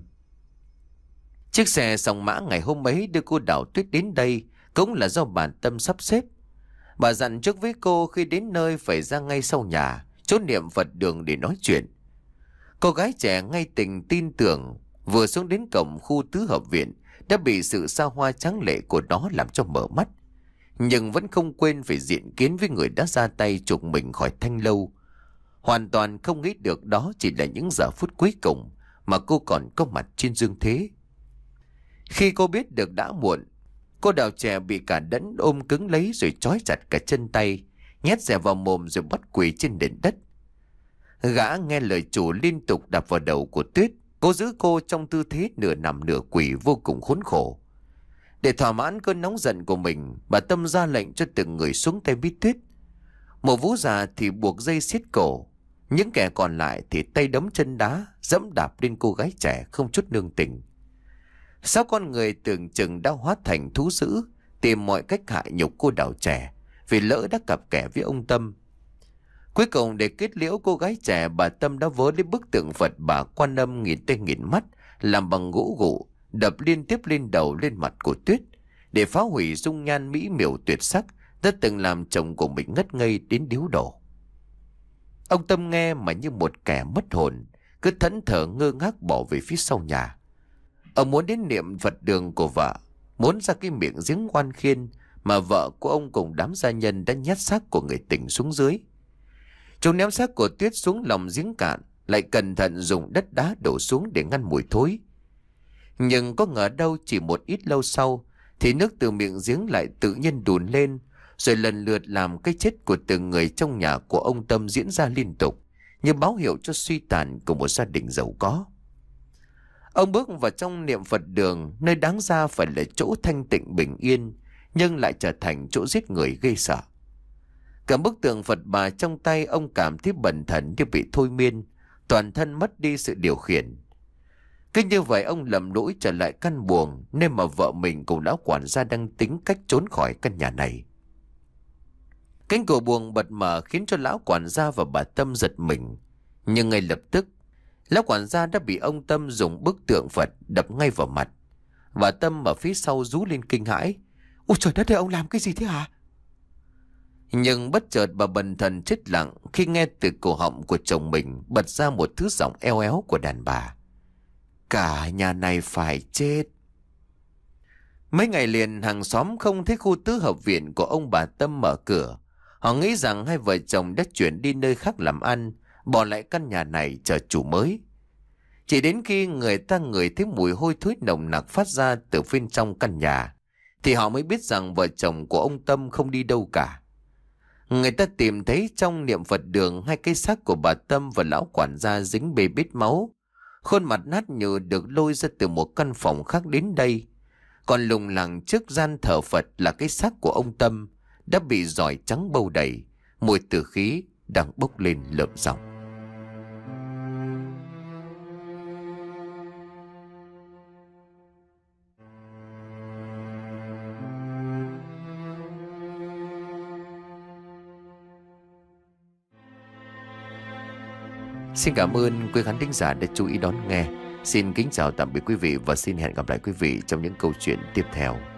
Chiếc xe sòng mã ngày hôm ấy đưa cô Đào Tuyết đến đây cũng là do bà Tâm sắp xếp. Bà dặn trước với cô khi đến nơi phải ra ngay sau nhà, chốt niệm Phật đường để nói chuyện. Cô gái trẻ ngay tình tin tưởng, vừa xuống đến cổng khu tứ hợp viện đã bị sự xa hoa tráng lệ của nó làm cho mở mắt, nhưng vẫn không quên phải diện kiến với người đã ra tay trục mình khỏi thanh lâu. Hoàn toàn không nghĩ được đó chỉ là những giờ phút cuối cùng mà cô còn có mặt trên dương thế. Khi cô biết được đã muộn, cô Đào trẻ bị cả Đẫn ôm cứng lấy rồi trói chặt cả chân tay, nhét dẻ vào mồm rồi bắt quỳ trên nền đất. Gã nghe lời chủ liên tục đập vào đầu của Tuyết, cố giữ cô trong tư thế nửa nằm nửa quỳ vô cùng khốn khổ. Để thỏa mãn cơn nóng giận của mình, bà Tâm ra lệnh cho từng người xuống tay với Tuyết. Một Vú già thì buộc dây xiết cổ, những kẻ còn lại thì tay đấm chân đá, dẫm đạp lên cô gái trẻ không chút nương tình. Sáu con người tưởng chừng đã hóa thành thú dữ, tìm mọi cách hại nhục cô Đào trẻ vì lỡ đã cặp kè với ông Tâm. Cuối cùng để kết liễu cô gái trẻ, bà Tâm đã vớ lấy bức tượng Phật Bà Quan Âm nghìn tay nghìn mắt làm bằng gỗ gụ, đập liên tiếp lên đầu lên mặt của Tuyết để phá hủy dung nhan mỹ miều tuyệt sắc đã từng làm chồng của mình ngất ngây đến điếu đổ. Ông Tâm nghe mà như một kẻ mất hồn, cứ thẫn thờ ngơ ngác bỏ về phía sau nhà. Ông muốn đến niệm Phật đường của vợ, muốn ra cái miệng giếng oan khiên mà vợ của ông cùng đám gia nhân đã nhét xác của người tình xuống dưới. Chúng ném xác của Tuyết xuống lòng giếng cạn, lại cẩn thận dùng đất đá đổ xuống để ngăn mùi thối. Nhưng có ngờ đâu chỉ một ít lâu sau thì nước từ miệng giếng lại tự nhiên đùn lên, rồi lần lượt làm cái chết của từng người trong nhà của ông Tâm diễn ra liên tục, như báo hiệu cho suy tàn của một gia đình giàu có. Ông bước vào trong niệm Phật đường, nơi đáng ra phải là chỗ thanh tịnh bình yên, nhưng lại trở thành chỗ giết người gây sợ. Cả bức tượng Phật bà trong tay ông cảm thấy bần thần như bị thôi miên, toàn thân mất đi sự điều khiển. Cứ như vậy ông lầm lũi trở lại căn buồng, nơi mà vợ mình cùng lão quản gia đang tính cách trốn khỏi căn nhà này. Cánh cửa buồng bật mở khiến cho lão quản gia và bà Tâm giật mình. Nhưng ngay lập tức, lão quản gia đã bị ông Tâm dùng bức tượng Phật đập ngay vào mặt. Bà Tâm ở phía sau rú lên kinh hãi. Ôi trời đất ơi, ông làm cái gì thế hả? Nhưng bất chợt bà bần thần chết lặng khi nghe từ cổ họng của chồng mình bật ra một thứ giọng eo éo của đàn bà. Cả nhà này phải chết. Mấy ngày liền hàng xóm không thấy khu tứ hợp viện của ông bà Tâm mở cửa. Họ nghĩ rằng hai vợ chồng đã chuyển đi nơi khác làm ăn, bỏ lại căn nhà này chờ chủ mới. Chỉ đến khi người ta ngửi thấy mùi hôi thối nồng nặc phát ra từ bên trong căn nhà, thì họ mới biết rằng vợ chồng của ông Tâm không đi đâu cả. Người ta tìm thấy trong niệm Phật đường hai cái xác của bà Tâm và lão quản gia dính bê bết máu. Khuôn mặt nát nhừ được lôi ra từ một căn phòng khác đến đây. Còn lùng lẳng trước gian thờ Phật là cái xác của ông Tâm đã bị giỏi trắng bâu đầy, mùi tử khí đang bốc lên lợm giọng. Xin cảm ơn quý khán thính giả đã chú ý đón nghe. Xin kính chào tạm biệt quý vị và xin hẹn gặp lại quý vị trong những câu chuyện tiếp theo.